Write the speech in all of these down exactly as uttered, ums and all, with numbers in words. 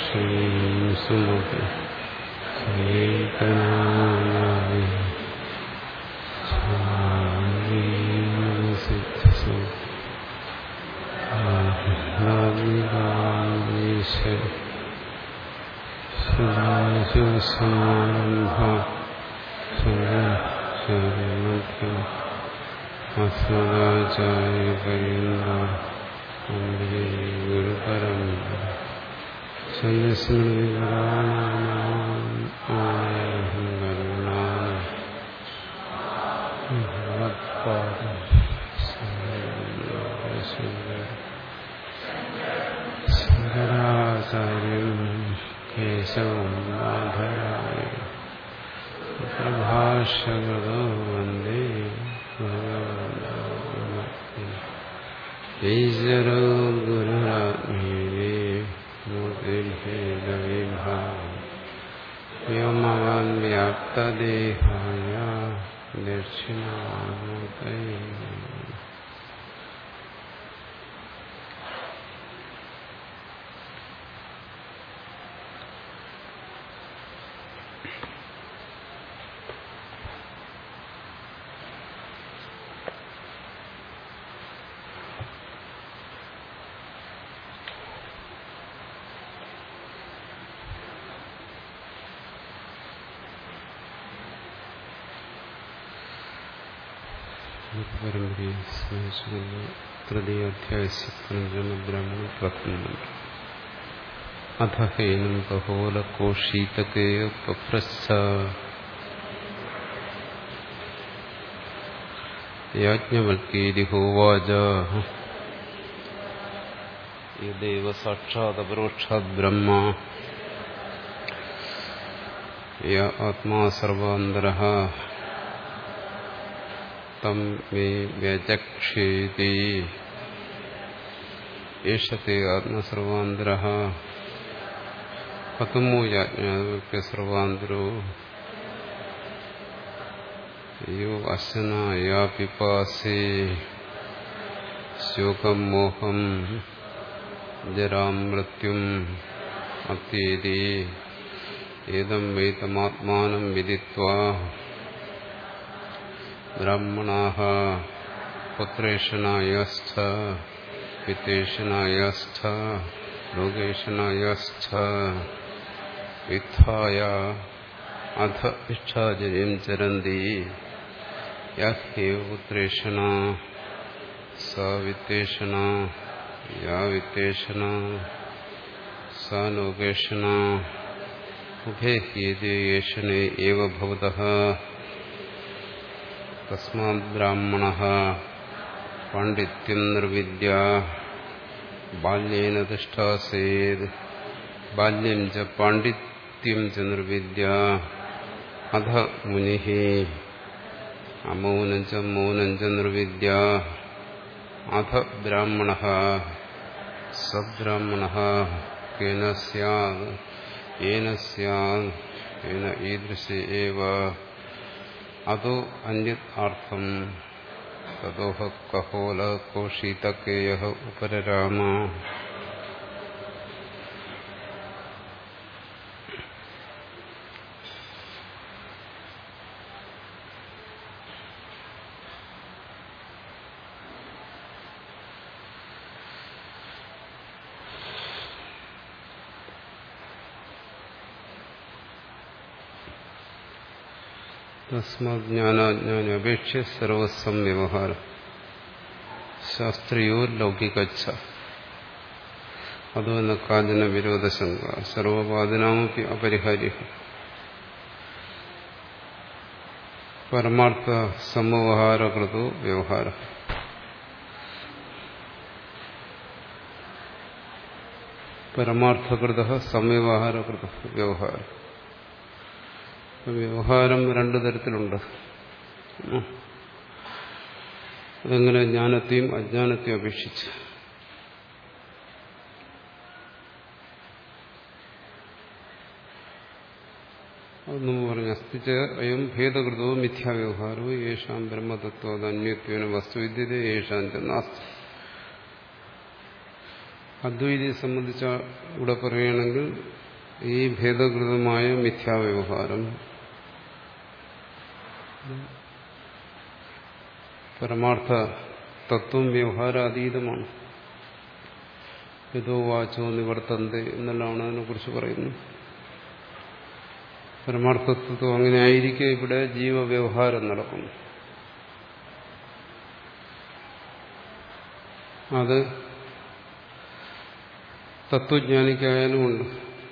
സുമതി സേതനായി സിദ്ധസു സദാശിവസമാരംഭ ശങ്കരാചാര്യമധ്യം അസ്മദാചാര്യപര്യന്ത വന്ദേ ഗുരുപരമ്പര ശങ്കരാചാര്യം കേശവം മാധവായ പ്രഭാഷകൃതോ വന്ദേ ഈശ്വരോ ഗുരുരാത്മീയേ മൂർത്തിഭേദവിഭാഗം വ്യോമവാൻ വ്യാപ്തദേഹായ ദക്ഷിണാമൂർത്തയേ പരമ്പരയെ സ്മരിച്ചുകൊണ്ട് തൃതീയാധ്യായ ബ്രാഹ്മണ പ്രഥമം അഥ ഹേനം കഹോലകോഷീതകേയ പപ്രച്ഛ യാജ്ഞവൽക്കേതി ഹോവാച യദേവ സാക്ഷാത് അപരോക്ഷാത് ബ്രഹ്മ യ ആത്മാ സർവാന്തരഃ തം മേ വ്യചക്ഷേതി ഏഷത്തെ ആത്മസർവാന്തരഃ കഥമോ യാജ്ഞാവൽക്യ സർവാന്തരോ യോ അശ്ന യാ പിപാസേ ശോകം മോഹം ജരാം മൃത്യും അത്യേതി ഏതം വൈതമാത്മാനം വിദിത്വാ ബ്രാഹ്മണാഃ പുത്രേഷണായസ്ഥ പിതേഷണായസ്ഥ ലോകേഷണായസ്ഥ വിദ്ധായ അധ ഭിക്ഷാചര്യം ചരന്തി യഹ്യേവ പുത്രേഷണ സ വിത്തേഷണ യാ വിത്തേഷണ സ ലോകേഷണ ഉഭേ ഹ്യേതേ യേഷണേ ഏവ ഭവതഃ തസ്മാത് ബ്രാഹ്മണഃ പാണ്ഡിത്യം നിർവിദ്യ ബാല്യേന തിഷ്ഠാസേത് ബാല്യം ച പാണ്ഡിത്യം ച നിർവിദ്യ അധ മുനിഃ അമൗനം ച മൗനം ച നിർവിദ്യ അധ ബ്രാഹ്മണഃ സബ്രാഹ്മണഃ കേന സ്യാത് യേന സ്യാത് യേന ഈദൃശേ ഏവ അതോ അന്യത് അർത്ഥം തതോഹ കഹോല കോഷീതകേയഃ ഉപരരാമ. തസ്മാത് ജ്ഞാനാജ്ഞാന അപേക്ഷ്യ സർവസം വ്യവഹാരം ശാസ്ത്രീയോ ലൗകികച്ഛ അതോ ന കാചന വിരോധശങ്ക സർവവാദിനാമപി അപരിഹാര്യ പരമാർത്ഥ സമവഹാരകൃതോ വ്യവഹാര. പരമാർത്ഥകൃത സമവഹാരകൃത വ്യവഹാരം. വ്യവഹാരം രണ്ടു തരത്തിലുണ്ട്. അതെങ്ങനെ? ജ്ഞാനത്തെയും അജ്ഞാനത്തെയും അപേക്ഷിച്ച്. അതൊന്നും പറഞ്ഞു അസ്തിച്ച അയം ഭേദകൃതോ മിഥ്യാവ്യവഹാരോ യേശാം ബ്രഹ്മതത്വം അന്യത്വേന വസ്തുവിദ്യത യേശാം ച നാസ്തി. അദ്വൈതിയെ സംബന്ധിച്ച ഇവിടെ പറയുകയാണെങ്കിൽ ഈ ഭേദകൃതമായ മിഥ്യാവ്യവഹാരം പരമാർത്ഥ തത്വം വ്യവഹാരാതീതമാണ്. യഥോ വാചോ നിവർത്തന്തെ എന്നെല്ലാമാണ് അതിനെക്കുറിച്ച് പറയുന്നത്. പരമാർത്ഥത്വം അങ്ങനെ ആയിരിക്കെ ഇവിടെ ജീവവ്യവഹാരം നടക്കുന്നു. അത് തത്വജ്ഞാനിക്കായാലും ഉണ്ട്,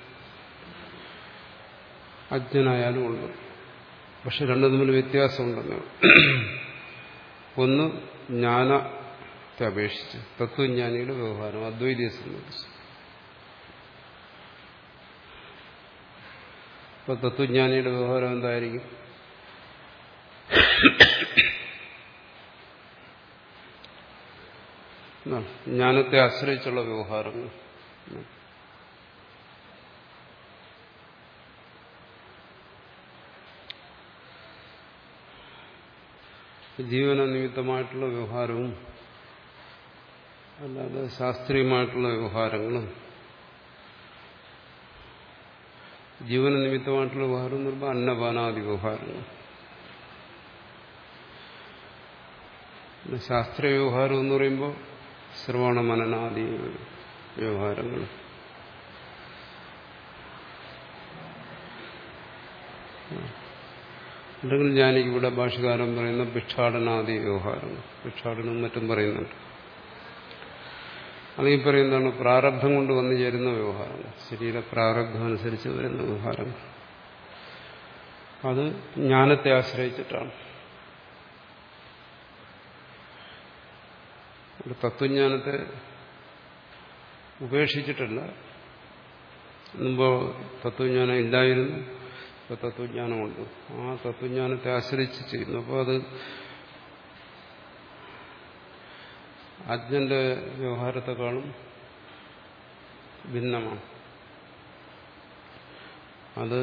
അജ്ഞനായാലും ഉണ്ട്. പക്ഷെ രണ്ടും തമ്മിൽ വ്യത്യാസമുണ്ടെന്ന്. ഒന്ന് ജ്ഞാനത്തെ അപേക്ഷിച്ച് തത്വജ്ഞാനിയുടെ വ്യവഹാരം അദ്വൈതിയെ സംബന്ധിച്ച്. അപ്പൊ തത്വജ്ഞാനിയുടെ വ്യവഹാരം എന്തായിരിക്കും? ജ്ഞാനത്തെ ആശ്രയിച്ചുള്ള വ്യവഹാരങ്ങൾ. ജീവന നിമിത്തമായിട്ടുള്ള വ്യവഹാരവും അല്ലാതെ ശാസ്ത്രീയമായിട്ടുള്ള വ്യവഹാരങ്ങളും. ജീവന നിമിത്തമായിട്ടുള്ള വ്യവഹാരം എന്ന് പറയുമ്പോൾ അന്നപാനാദി വ്യവഹാരങ്ങൾ. ശാസ്ത്രീയ വ്യവഹാരം എന്ന് പറയുമ്പോൾ ശ്രവണ മനനാദി വ്യവഹാരങ്ങൾ. അല്ലെങ്കിൽ ഞാനിവിടെ ഭാഷകാരൻ പറയുന്ന ഭിക്ഷാടനാദി വ്യവഹാരങ്ങൾ, ഭിക്ഷാടനവും മറ്റും പറയുന്നുണ്ട്. അല്ലെങ്കിൽ പറയുന്നതാണ് പ്രാരബ്ധം കൊണ്ട് വന്നു ചേരുന്ന വ്യവഹാരങ്ങൾ, ശരീര പ്രാരബ്ധം അനുസരിച്ച് വരുന്ന വ്യവഹാരങ്ങൾ. അത് ജ്ഞാനത്തെ ആശ്രയിച്ചിട്ടാണ്. തത്വജ്ഞാനത്തെ ഉപേക്ഷിച്ചിട്ടല്ല. മുമ്പ് തത്വജ്ഞാനം ഇല്ലായിരുന്നു, ഇപ്പൊ തത്വജ്ഞാനമുണ്ട്. ആ തത്വജ്ഞാനത്തെ ആശ്രയിച്ച് ചെയ്യുന്നു. അപ്പോൾ അത് അജ്ഞന്റെ വ്യവഹാരത്തെക്കാളും ഭിന്നമാണ്. അത്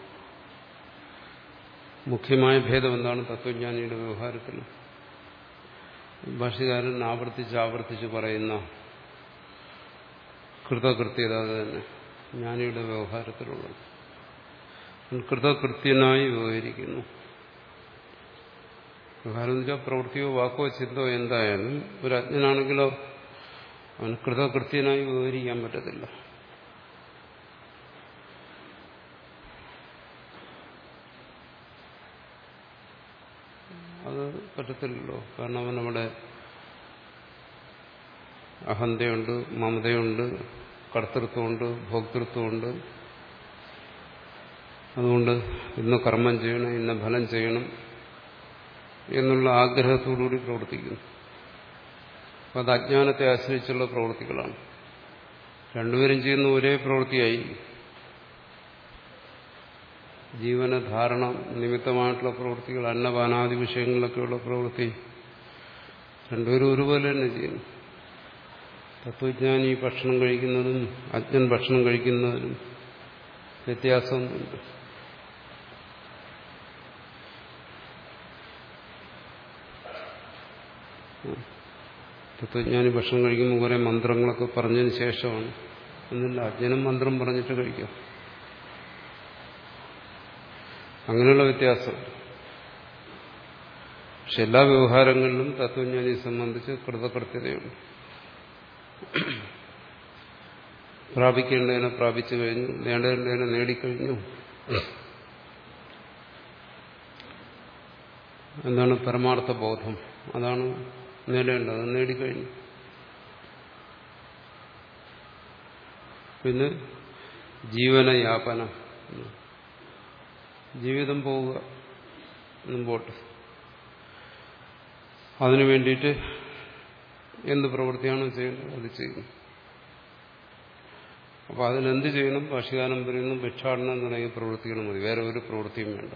മുഖ്യമായ ഭേദം എന്താണ് തത്വജ്ഞാനിയുടെ വ്യവഹാരത്തിൽ? ഭാഷകാരൻ ആവർത്തിച്ച് ആവർത്തിച്ച് പറയുന്ന കൃതകൃത്യത അത് തന്നെ ജ്ഞാനിയുടെ വ്യവഹാരത്തിലുള്ളത്. കൃതകൃത്യനായി വ്യവഹരിക്കുന്നു. വ്യവഹാരം എന്ന് വെച്ചാൽ പ്രവൃത്തിയോ വാക്കോ ചിന്തോ എന്തായാലും ഒരു അജ്ഞനാണെങ്കിലോ അവന് കൃതകൃത്യനായി വ്യവഹരിക്കാൻ പറ്റത്തില്ല. അത് പറ്റത്തില്ലല്ലോ. കാരണം അവനവിടെ അഹന്തയുണ്ട്, മമതയുണ്ട്, കർത്തൃത്വമുണ്ട്, ഭോക്തൃത്വമുണ്ട്. അതുകൊണ്ട് ഇന്ന് കർമ്മം ചെയ്യണം, ഇന്ന ഫലം ചെയ്യണം എന്നുള്ള ആഗ്രഹത്തോടുകൂടി പ്രവർത്തിക്കുന്നു. അപ്പം അത് അജ്ഞാനത്തെ ആശ്രയിച്ചുള്ള പ്രവൃത്തികളാണ്. രണ്ടുപേരും ചെയ്യുന്ന ഒരേ പ്രവൃത്തിയായി. ജീവനധാരണ നിമിത്തമായിട്ടുള്ള പ്രവൃത്തികൾ, അന്നപാനാദി വിഷയങ്ങളിലൊക്കെയുള്ള പ്രവൃത്തി രണ്ടുപേരും ഒരുപോലെ തന്നെ ചെയ്യുന്നു. തത്വജ്ഞാനി ഭക്ഷണം കഴിക്കുന്നതും അജ്ഞൻ ഭക്ഷണം കഴിക്കുന്നതിനും വ്യത്യാസമൊന്നുമില്ല. തത്വജ്ഞാനി ഭക്ഷണം കഴിക്കുമ്പോൾ കുറെ മന്ത്രങ്ങളൊക്കെ പറഞ്ഞതിന് ശേഷമാണ്. എന്നില്ല, അജ്ഞനും മന്ത്രം പറഞ്ഞിട്ട് കഴിക്കാം. അങ്ങനെയുള്ള വ്യത്യാസം. പക്ഷെ എല്ലാ വ്യവഹാരങ്ങളിലും തത്വജ്ഞാനിയെ സംബന്ധിച്ച് കൃതകൃത്യതയുണ്ട്. പ്രാപിക്കേണ്ടതിനെ പ്രാപിച്ചു കഴിഞ്ഞു, നേടേണ്ടതിനെ നേടിക്കഴിഞ്ഞു. എന്താണ് പരമാർത്ഥ ബോധം? അതാണ് നേടേണ്ടത്, അത് നേടിക്കഴിഞ്ഞു. പിന്നെ ജീവനയാപനം, ജീവിതം പോവുക മുമ്പോട്ട്. അതിനു വേണ്ടിയിട്ട് എന്ത് പ്രവൃത്തിയാണോ ചെയ്യുന്നത് അത് ചെയ്യുന്നു. അപ്പോൾ അതിനെന്ത് ചെയ്യണം? ഭാഷ്യകാരൻ പറയുന്നു ഭിക്ഷാടനം തുടങ്ങിയ പ്രവൃത്തികൾ മതി, വേറെ ഒരു പ്രവൃത്തിയും വേണ്ട.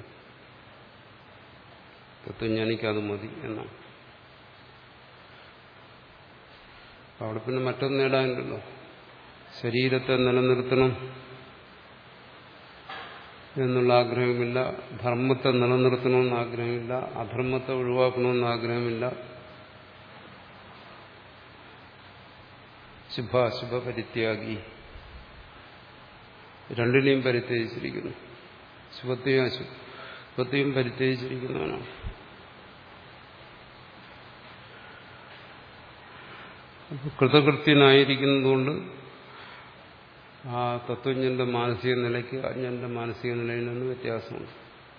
തത്വജ്ഞാനിക്കത് മതി എന്നാണ്. അവിടെ പിന്നെ മറ്റൊന്നും നേടാനില്ലല്ലോ. ശരീരത്തെ നിലനിർത്തണം എന്നുള്ള ആഗ്രഹമില്ല, ധർമ്മത്തെ നിലനിർത്തണമെന്ന് ആഗ്രഹമില്ല, അധർമ്മത്തെ ഒഴിവാക്കണമെന്ന് ആഗ്രഹമില്ല, ശുഭാശുഭ പരിത്യാഗി, രണ്ടിനെയും പരിത്യജിച്ചിരിക്കുന്നു. ശുഭത്തെയും അശുഭത്തെയും പരിത്യജിച്ചിരിക്കുന്നവനാണ്. കൃതകൃത്യനായിരിക്കുന്നതുകൊണ്ട് ആ തത്വജ്ഞന്റെ മാനസിക നിലയ്ക്ക് അജ്ഞന്റെ മാനസിക നിലയിൽ നിന്ന് വ്യത്യാസമുണ്ട്.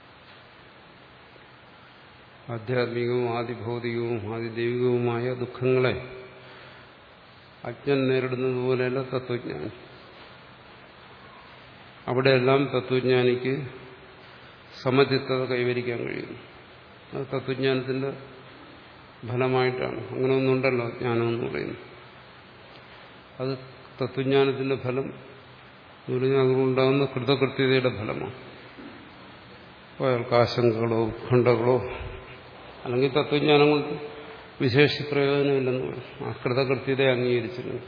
ആധ്യാത്മികവും ആദിഭൗതികവും ആദിദൈവികവുമായ ദുഃഖങ്ങളെ അജ്ഞൻ നേരിടുന്നത് പോലെയല്ല തത്വജ്ഞാനി. അവിടെയെല്ലാം തത്വജ്ഞാനിക്ക് സമചിത്തത കൈവരിക്കാൻ കഴിയുന്നു. അത് തത്വജ്ഞാനത്തിന്റെ ഫലമായിട്ടാണ്. അങ്ങനെ ഒന്നുണ്ടല്ലോ ജ്ഞാനമെന്ന് പറയുന്നു. അത് തത്വജ്ഞാനത്തിന്റെ ഫലം എന്ന് പറഞ്ഞാൽ അതുകൊണ്ടാകുന്ന കൃതകൃത്യതയുടെ ഫലമാണ്. അപ്പോൾ അയാൾക്ക് ആശങ്കകളോ ഉത്കണ്ഠകളോ അല്ലെങ്കിൽ തത്വജ്ഞാനം കൊണ്ട് വിശേഷ പ്രയോജനമില്ലെന്ന് പറയും. ആ കൃതകൃത്യതയെ അംഗീകരിച്ചിരുന്നു.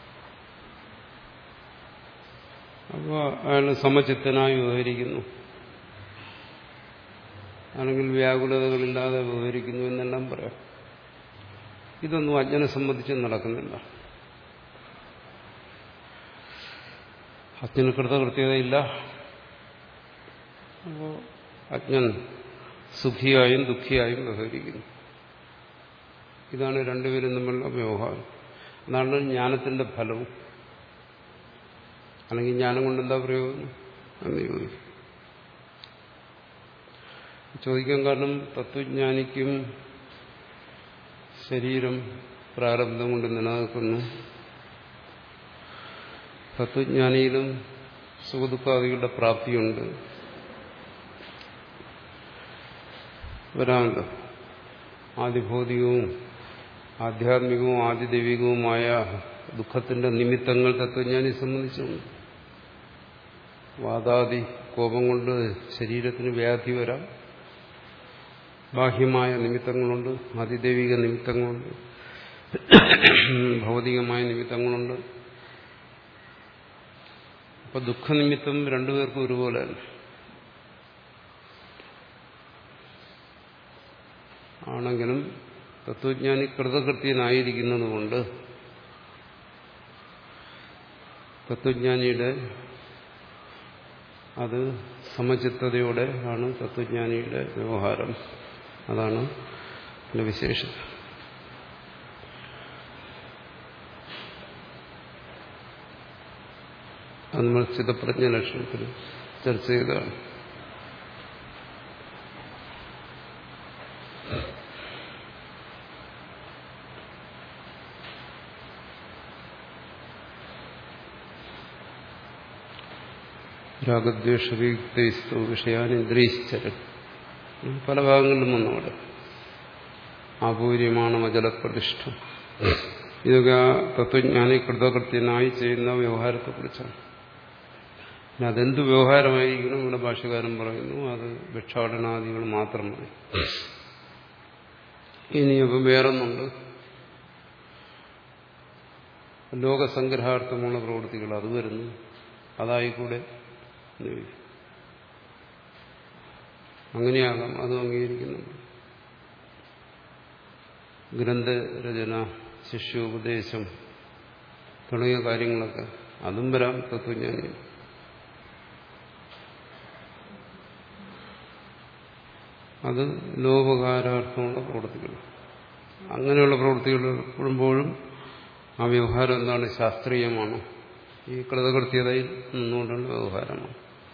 അപ്പോൾ അയാൾ സമചിത്തനായി വ്യവഹരിക്കുന്നു, അല്ലെങ്കിൽ വ്യാകുലതകളില്ലാതെ വ്യവഹരിക്കുന്നു എന്നെല്ലാം പറയാം. ഇതൊന്നും അജ്ഞനെ സംബന്ധിച്ച് നടക്കുന്നില്ല. അജ്ഞന് കൃതകൃത്യതയില്ല. അപ്പോൾ അജ്ഞൻ സുഖിയായും ദുഃഖിയായും വ്യവഹരിക്കുന്നു. ഇതാണ് രണ്ടുപേരും തമ്മിലുള്ള വ്യവഹാരം. അതാണ് ജ്ഞാനത്തിന്റെ ഫലവും. അല്ലെങ്കിൽ ജ്ഞാനം കൊണ്ട് എന്താ പ്രയോജനം എന്ന് ചോദിക്കും. ചോദിക്കാൻ കാരണം തത്വജ്ഞാനിക്കും ശരീരം പ്രാരബ്ധം കൊണ്ട് നിലനിൽക്കുന്നു. തത്വജ്ഞാനിയിലും സുഖദുഃഖാദികളുടെ പ്രാപ്തിയുണ്ട്. വരാമല്ലോ. ആദിഭൗതികവും ആധ്യാത്മികവും ആദിദൈവികവുമായ ദുഃഖത്തിന്റെ നിമിത്തങ്ങൾ തത്വജ്ഞാനിയെ സംബന്ധിച്ചുണ്ട്. വാദാദി കോപം കൊണ്ട് ശരീരത്തിന് വ്യാധി വരാം. ബാഹ്യമായ നിമിത്തങ്ങളുണ്ട്, ആദിദൈവിക നിമിത്തങ്ങളുണ്ട്, ഭൗതികമായ നിമിത്തങ്ങളുണ്ട്. അപ്പൊ ദുഃഖനിമിത്തം രണ്ടുപേർക്കും ഒരുപോലെയാണ്. ആണെങ്കിലും തത്വജ്ഞാനി കൃതകൃത്യനായിരിക്കുന്നത് കൊണ്ട് തത്വജ്ഞാനിയുടെ അത് സമചിത്തതയോടെ ആണ് തത്വജ്ഞാനിയുടെ വ്യവഹാരം. അതാണ് അതിന്റെ വിശേഷം. അത് നമ്മൾ ചിത്തപ്രജ്ഞ ലക്ഷണത്തിൽ ചർച്ച ചെയ്തതാണ്. രാഗദ്വേഷവിയുക്തൈസ്തു വിഷയാനിന്ദ്രിയശ്ചരൻ പല ഭാഗങ്ങളിലും വന്നവിടെ. ആപൂര്യമാണ് അചലപ്രതിഷ്ഠം. ഇതൊക്കെ ആ തത്വജ്ഞാനി കൃതകൃത്യനായി ചെയ്യുന്ന വ്യവഹാരത്തെക്കുറിച്ചാണ്. പിന്നെ അതെന്ത് വ്യവഹാരമായിരിക്കണം ഇവിടെ ഭാഷ്യകാരൻ പറയുന്നു, അത് ഭിക്ഷാടനാദികൾ മാത്രം മതി. ഇനിയപ്പം വേറൊന്നുണ്ട്, ലോകസംഗ്രഹാർത്ഥമുള്ള പ്രവൃത്തികൾ, അത് വരുന്നു. അതായിക്കൂടെ അങ്ങനെയാകാം, അതും അംഗീകരിക്കുന്നുണ്ട്. ഗ്രന്ഥരചന, ശിഷ്യോപദേശം തുടങ്ങിയ കാര്യങ്ങളൊക്കെ അതും വരാം തത്വജ്ഞാനി. അത് ലോകോപകാരാർത്ഥമുള്ള പ്രവൃത്തികൾ. അങ്ങനെയുള്ള പ്രവൃത്തികൾ എപ്പോഴും ആ വ്യവഹാരം എന്താണ്? ശാസ്ത്രീയമാണ്. ഈ കൃതകൃത്യതയിൽ നിന്നുകൊണ്ടുള്ള വ്യവഹാരമാണ്.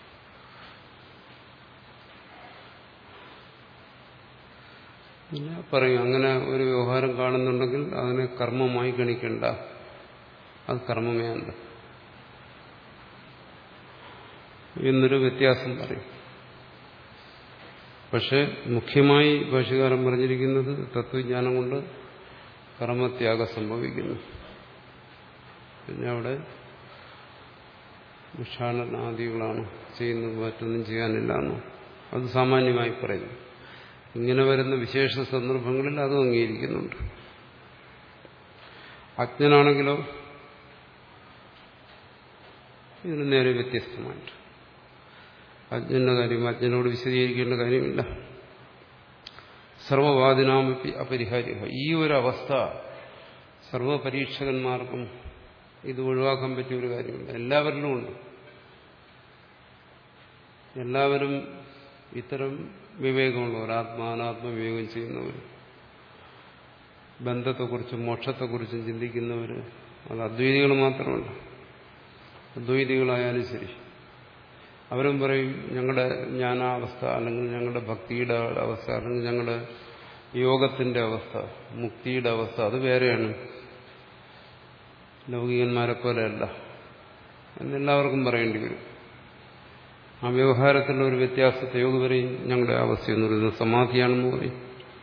പിന്നെ പറയും, അങ്ങനെ ഒരു വ്യവഹാരം കാണുന്നുണ്ടെങ്കിൽ അതിനെ കർമ്മമായി ഗണിക്കണ്ട, അത് കർമ്മമേ അല്ല എന്നൊരു വ്യത്യാസം പറയും. പക്ഷെ മുഖ്യമായി ഭാഷ്യകാരൻ പറഞ്ഞിരിക്കുന്നത് തത്വജ്ഞാനം കൊണ്ട് കർമ്മത്യാഗം സംഭവിക്കുന്നു. പിന്നെ അവിടെ ഭിക്ഷാടനാദികളാണ് ചെയ്യുന്നത്, മറ്റൊന്നും ചെയ്യാനില്ല എന്നോ അത് സാമാന്യമായി പറയുന്നു. ഇങ്ങനെ വരുന്ന വിശേഷ സന്ദർഭങ്ങളിൽ അതും അംഗീകരിക്കുന്നുണ്ട്. അജ്ഞനാണെങ്കിലോ ഇതിന് നേരെ വ്യത്യസ്തമായിട്ട്. അജ്ഞന്റെ കാര്യം അജ്ഞനോട് വിശദീകരിക്കേണ്ട കാര്യമില്ല. സർവവാദിനാമപി അപരിഹാര്യ. ഈ ഒരു അവസ്ഥ സർവപരീക്ഷകന്മാർക്കും ഇത് ഒഴിവാക്കാൻ പറ്റിയ ഒരു കാര്യമില്ല. എല്ലാവരിലും ഉണ്ട്. എല്ലാവരും ഇത്തരം വിവേകമുള്ളവർ, ആത്മാനാത്മ വിവേകം ചെയ്യുന്നവർ, ബന്ധത്തെക്കുറിച്ചും മോക്ഷത്തെക്കുറിച്ചും ചിന്തിക്കുന്നവർ. അത് അദ്വൈതികൾ മാത്രമല്ല, അദ്വൈതികളായാലും ശരി. അവരും പറയും ഞങ്ങളുടെ ജ്ഞാനാവസ്ഥ അല്ലെങ്കിൽ ഞങ്ങളുടെ ഭക്തിയുടെ അവസ്ഥ അല്ലെങ്കിൽ ഞങ്ങളുടെ യോഗത്തിന്റെ അവസ്ഥ, മുക്തിയുടെ അവസ്ഥ അത് വേറെയാണ്, ലൗകികന്മാരെ പോലെയല്ല എന്നെല്ലാവർക്കും പറയേണ്ടി വരും. ആ വ്യവഹാരത്തിലുള്ള ഒരു വ്യത്യാസത്തെ യോഗി പറയും ഞങ്ങളുടെ അവസ്ഥ എന്ന് പറയുന്നത് സമാധിയാണെന്ന് പറയും.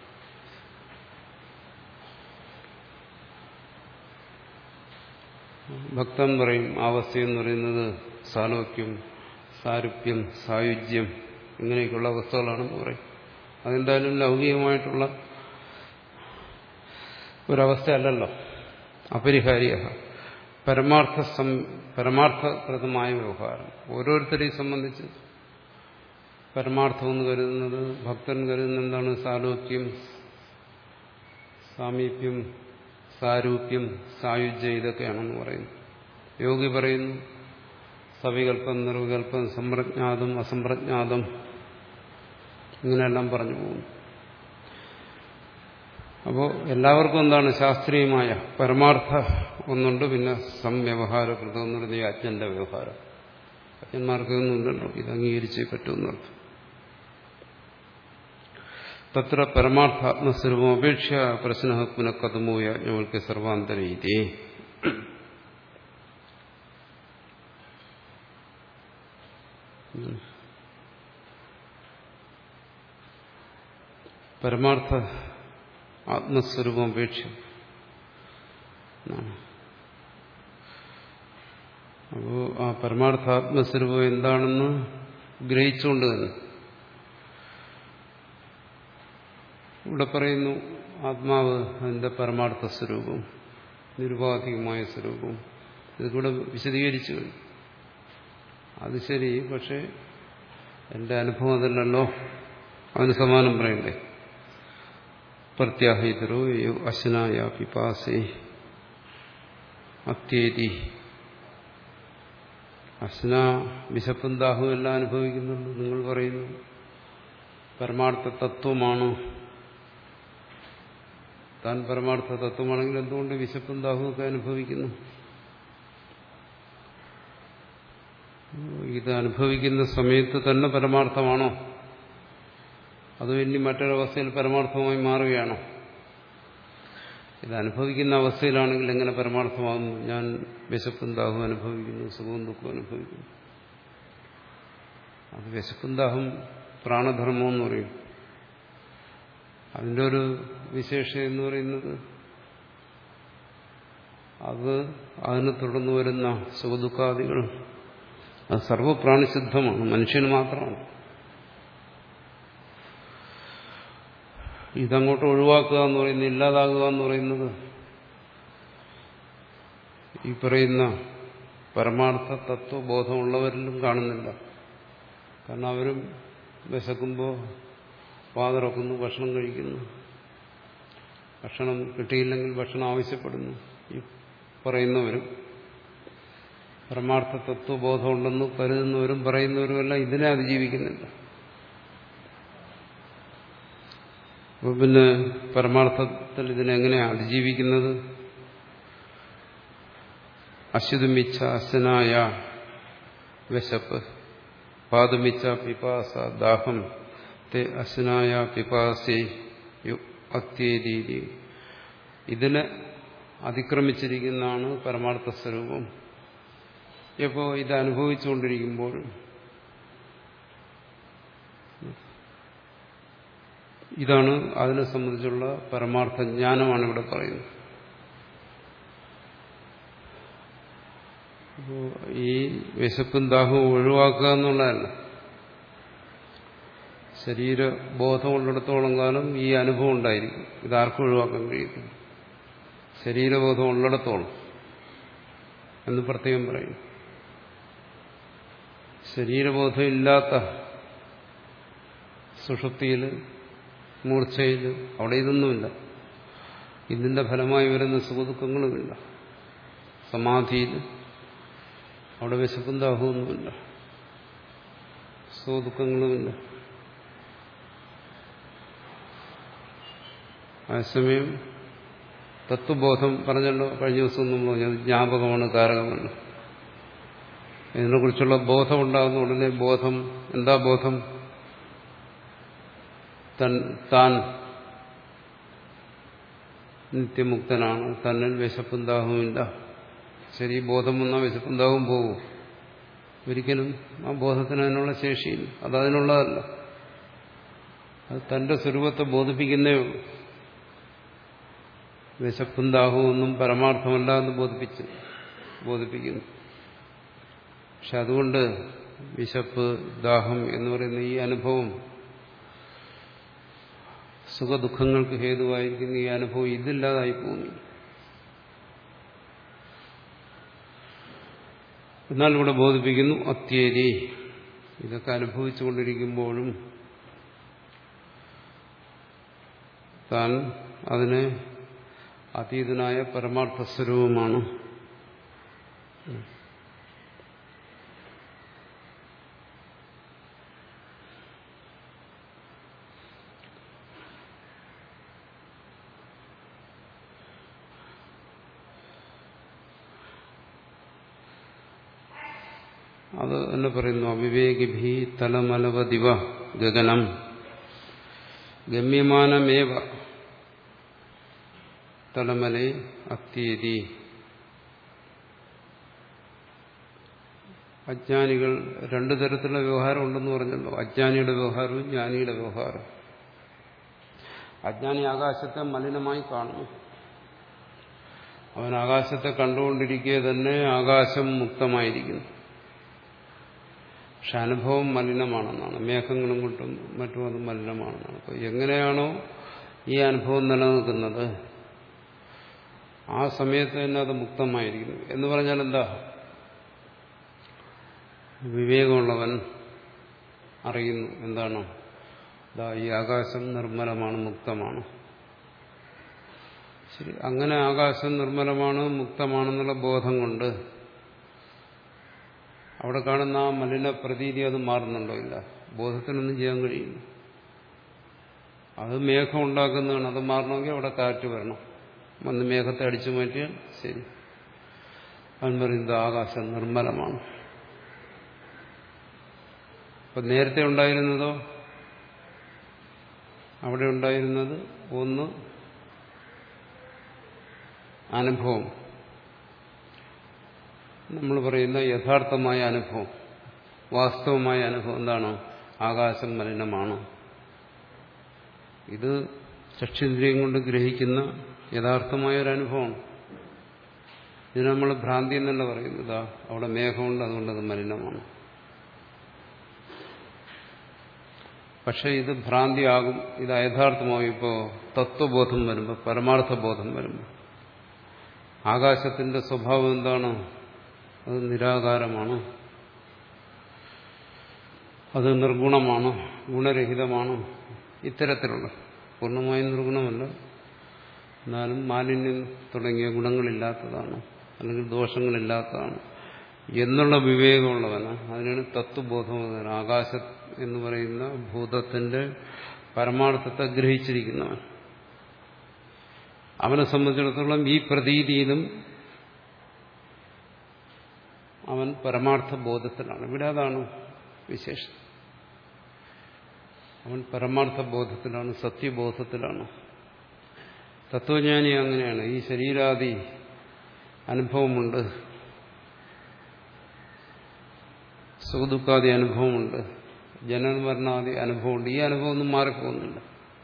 ഭക്തൻ പറയും അവസ്ഥയെന്ന് പറയുന്നത് സാലോക്യം, സാരൂപ്യം, സായുജ്യം ഇങ്ങനെയൊക്കെയുള്ള അവസ്ഥകളാണെന്ന് പറയും. അതെന്തായാലും ലൗകികമായിട്ടുള്ള ഒരവസ്ഥയല്ലല്ലോ, അപരിഹാര്യ പരമാർത്ഥ പരമാർത്ഥകൃതമായ വ്യവഹാരം. ഓരോരുത്തരെയും സംബന്ധിച്ച് പരമാർത്ഥമെന്ന് കരുതുന്നത്, ഭക്തൻ കരുതുന്നത് എന്താണ്? സാലോക്യം, സാമീപ്യം, സാരൂപ്യം, സായുജ്യം ഇതൊക്കെയാണെന്ന് പറയുന്നു. യോഗി പറയുന്നു സവികല്പം, നിർവികല്പം, സമ്പ്രജ്ഞാതം, അസംപ്രജ്ഞാതം ഇങ്ങനെയെല്ലാം പറഞ്ഞു പോകുന്നു. അപ്പോൾ എല്ലാവർക്കും എന്താണ്? ശാസ്ത്രീയമായ പരമാർത്ഥ ഒന്നുണ്ട്, പിന്നെ സംവ്യവഹാരകൃതം എന്ന് പറയുന്നത് ഈ അജ്ഞന്റെ വ്യവഹാരം. അജ്ഞന്മാർക്കൊന്നും ഉണ്ടല്ലോ, ഇത് അംഗീകരിച്ചേ പറ്റുമെന്നർത്ഥം. തത്ര പരമാർത്ഥാത്മസ്വരൂപം അപേക്ഷ പ്രശ്ന പുനഃകഥമോ യാജ്ഞവൽക്യ സർവാന്തരീതി. പരമാർത്ഥ ആത്മസ്വരൂപം അപേക്ഷ. അപ്പോ ആ പരമാർത്ഥാത്മസ്വരൂപം എന്താണെന്ന് ഗ്രഹിച്ചുകൊണ്ട് തന്നെ ഇവിടെ പറയുന്നു ആത്മാവ് അതിന്റെ പരമാർത്ഥ സ്വരൂപം, നിരുപാധികമായ സ്വരൂപം. ഇതുകൂടെ വിശദീകരിച്ചു. അത് ശരി, പക്ഷെ എന്റെ അനുഭവം അതല്ലല്ലോ, അതിന് സമാനം പറയണ്ടേ? പ്രത്യാഹിതരോ അശ്നായ പിപാസേ അത്യേതി. അശ്ന വിശപ്പും ദാഹവും എല്ലാം അനുഭവിക്കുന്നുണ്ട്. നിങ്ങൾ പറയുന്നു പരമാർത്ഥ തത്വമാണ്. താൻ പരമാർത്ഥ തത്വമാണെങ്കിൽ എന്തുകൊണ്ട് വിശപ്പും ദാഹവും ഒക്കെ അനുഭവിക്കുന്നു? ഇത് അനുഭവിക്കുന്ന സമയത്ത് തന്നെ പരമാർത്ഥമാണോ? അതോ ഇനി മറ്റൊരവസ്ഥയിൽ പരമാർത്ഥമായി മാറുകയാണോ? ഇത് അനുഭവിക്കുന്ന അവസ്ഥയിലാണെങ്കിൽ എങ്ങനെ പരമാർത്ഥമാകുന്നു? ഞാൻ വിശപ്പും ദാഹവും അനുഭവിക്കുന്നു, സുഖവും ദുഃഖവും അനുഭവിക്കുന്നു. അത് വിശപ്പും ദാഹം പ്രാണധർമ്മം എന്ന് പറയും. അതിൻ്റെ ഒരു വിശേഷം എന്ന് പറയുന്നത് അത് അതിനെ തുടർന്ന് വരുന്ന സുഖദുഃഖാദികൾ അത് സർവപ്രാണിസിദ്ധമാണ്, മനുഷ്യന് മാത്രമാണ്. ഇതങ്ങോട്ട് ഒഴിവാക്കുക എന്ന് പറയുന്നത്, ഇല്ലാതാകുക എന്ന് പറയുന്നത് ഈ പറയുന്ന പരമാർത്ഥ തത്വബോധമുള്ളവരിലും കാണുന്നില്ല. കാരണം അവരും വിശക്കുമ്പോൾ വാതിറക്കുന്നു, ഭക്ഷണം കഴിക്കുന്നു. ഭക്ഷണം കിട്ടിയില്ലെങ്കിൽ ഭക്ഷണം ആവശ്യപ്പെടുന്നു. ഈ പറയുന്നവരും പരമാർത്ഥ തത്വബോധമുണ്ടെന്ന് കരുതുന്നവരും പറയുന്നവരുമെല്ലാം ഇതിനെ അതിജീവിക്കുന്നില്ല. അപ്പോൾ പിന്നെ പരമാർത്ഥത്തിൽ ഇതിനെങ്ങനെയാണ് അതിജീവിക്കുന്നത്? അശ്വതുമിച്ഛ അശ്വനായ വിശപ്പ്, പാതുമിച്ഛ പിപാസ ദാഹം, തേ അശ്വനായ പിപാസേ അത്യേരീതി. ഇതിനെ അതിക്രമിച്ചിരിക്കുന്നതാണ് പരമാർത്ഥ സ്വരൂപം. ഇപ്പോൾ ഇത് അനുഭവിച്ചുകൊണ്ടിരിക്കുമ്പോൾ ഇതാണ് അതിനെ സംബന്ധിച്ചുള്ള പരമാർത്ഥ ജ്ഞാനമാണ് ഇവിടെ പറയുന്നത്. അപ്പോൾ ഈ വിശപ്പും ദാഹവും ഒഴിവാക്കുക എന്നുള്ളതല്ല, ശരീരബോധമുള്ളിടത്തോളം കാലം ഈ അനുഭവം ഉണ്ടായിരിക്കും. ഇതാർക്കും ഒഴിവാക്കാൻ കഴിയത്തില്ല. ശരീരബോധം ഉള്ളിടത്തോളം എന്ന് പ്രത്യേകം പറയും. ശരീരബോധം ഇല്ലാത്ത സുഷുപ്തിയിൽ, മൂർച്ഛയിൽ, അവിടെ ഇതൊന്നുമില്ല. ഇതിന്റെ ഫലമായി വരുന്ന സുഖദുഃഖങ്ങളുമില്ല. സമാധിയിൽ അവിടെ വിശപ്പും ദാഹമൊന്നുമില്ല, സുഖദുഃഖങ്ങളുമില്ല. അതേസമയം തത്വബോധം പറഞ്ഞല്ലോ, കഴിഞ്ഞ ദിവസം നമ്മൾ പറഞ്ഞത് ജ്ഞാപകമാണ്, കാരകമല്ല. ഇതിനെക്കുറിച്ചുള്ള ബോധം ഉണ്ടാകുന്ന ഉടനെ ബോധം എന്താ? ബോധം താൻ നിത്യമുക്തനാണ്, തന്നിൽ വിശപ്പും ദാഹവുമില്ല. ശരി, ബോധം വന്നാൽ വിശപ്പും ദാഹവും പോകും? ഒരിക്കലും ആ ബോധത്തിന് അതിനുള്ള ശേഷിയില്ല, അതതിനുള്ളതല്ല. അത് തന്റെ സ്വരൂപത്തെ ബോധിപ്പിക്കുന്നേ ഉള്ളൂ. വിശപ്പും ദാഹവും ഒന്നും പരമാർത്ഥമല്ല എന്ന് ബോധിപ്പിച്ച് ബോധിപ്പിക്കുന്നു. പക്ഷെ അതുകൊണ്ട് വിശപ്പ് ദാഹം എന്ന് പറയുന്ന ഈ അനുഭവം, സുഖദുഃഖങ്ങൾക്ക് ഹേതുവായിരിക്കുന്ന ഈ അനുഭവം ഇതില്ലാതായി പോകുന്നു. എന്നാൽ ഇവിടെ ബോധിപ്പിക്കുന്നു അത്യേരി, ഇതൊക്കെ അനുഭവിച്ചുകൊണ്ടിരിക്കുമ്പോഴും താൻ അതിനെ അതീതനായ പരമാർത്ഥ സ്വരൂപമാണ്. അത് എന്ന് പറയുന്നു അവിവേകിഭി തലമലവദിവ ഗഗനം ഗമ്യമാനമേവ തലമലേ അത്യേതി. അജ്ഞാനികൾ രണ്ടു തരത്തിലുള്ള വ്യവഹാരം ഉണ്ടെന്ന് പറഞ്ഞല്ലോ, അജ്ഞാനിയുടെ വ്യവഹാരവും ജ്ഞാനിയുടെ വ്യവഹാരം. അജ്ഞാനി ആകാശത്തെ മലിനമായി കാണുന്നു. അവൻ ആകാശത്തെ കണ്ടുകൊണ്ടിരിക്കെ തന്നെ ആകാശം മുക്തമായിരിക്കുന്നു. പക്ഷെ അനുഭവം മലിനമാണെന്നാണ്, മേഘങ്ങളും കൊണ്ടും മറ്റും അത് മലിനമാണെന്നാണ്. അപ്പോൾ എങ്ങനെയാണോ ഈ അനുഭവം നിലനിൽക്കുന്നത് ആ സമയത്ത് തന്നെ അത് മുക്തമായിരിക്കുന്നു. എന്ന് പറഞ്ഞാൽ എന്താ? വിവേകമുള്ളവൻ അറിയുന്നു എന്താണ്, ദാ ഈ ആകാശം നിർമ്മലമാണ്, മുക്തമാണ്. ശരി, അങ്ങനെ ആകാശം നിർമ്മലമാണ്, മുക്തമാണെന്നുള്ള ബോധം കൊണ്ട് അവിടെ കാണുന്ന ആ മലിന പ്രതീതി അത് മാറുന്നുണ്ടോ? ഇല്ല. ബോധത്തിനൊന്നും ചെയ്യാൻ കഴിയില്ല. അത് മേഘം ഉണ്ടാക്കുന്നതാണ്. അത് മാറണമെങ്കിൽ അവിടെ കാറ്റ് വരണം, വന്ന് മേഘത്തെ അടിച്ചു മാറ്റിയാൽ ശരി. അവൻ പറയുന്നത് ആകാശം നിർമ്മലമാണ്. അപ്പൊ നേരത്തെ ഉണ്ടായിരുന്നതോ? അവിടെ ഉണ്ടായിരുന്നത് ഒന്ന് അനുഭവം, നമ്മൾ പറയുന്ന യഥാർത്ഥമായ അനുഭവം, വാസ്തവമായ അനുഭവം എന്താണ്? ആകാശം മലിനമാണ്. ഇത് ചക്ഷുന്ദ്രിയം കൊണ്ട് ഗ്രഹിക്കുന്ന യഥാർത്ഥമായ ഒരു അനുഭവമാണ്. ഇത് നമ്മൾ ഭ്രാന്തി എന്നല്ല പറയുന്നത്. അവിടെ മേഘമുണ്ട്, അതുകൊണ്ടത് മലിനമാണ്. പക്ഷെ ഇത് ഭ്രാന്തിയാകും, ഇത് യഥാർത്ഥമാകും. ഇപ്പോൾ തത്വബോധം വരുമ്പോൾ, പരമാർത്ഥബോധം വരുമ്പോൾ ആകാശത്തിന്റെ സ്വഭാവം എന്താണ്? അത് നിരാകാരമാണ്, അത് നിർഗുണമാണ്, ഗുണരഹിതമാണ്. ഇത്തരത്തിലുള്ള, പൂർണ്ണമായും നിർഗുണമല്ല, എന്നാലും മാലിന്യം തുടങ്ങിയ ഗുണങ്ങളില്ലാത്തതാണ്, അല്ലെങ്കിൽ ദോഷങ്ങളില്ലാത്തതാണ് എന്നുള്ള വിവേകമുള്ളവന് അതിനാണ് തത്വബോധം. ആകാശം എന്ന് പറയുന്ന ഭൂതത്തിന്റെ പരമാർത്ഥത്തെ ഗ്രഹിച്ചിരിക്കുന്നവൻ, അവനെ സംബന്ധിച്ചിടത്തോളം ഈ പ്രതീതിയിലും അവൻ പരമാർത്ഥ ബോധത്തിലാണ്. ഇവിടെ അതാണ് വിശേഷം. അവൻ പരമാർത്ഥ ബോധത്തിലാണ്, സത്യബോധത്തിലാണ്. തത്വജ്ഞാനി അങ്ങനെയാണ്. ഈ ശരീരാദി അനുഭവമുണ്ട്, സുഖദുഃഖാദി അനുഭവമുണ്ട്, ജനനമരണാദി അനുഭവമുണ്ട്. ഈ അനുഭവമൊന്നും മാറിപ്പോകുന്നില്ല.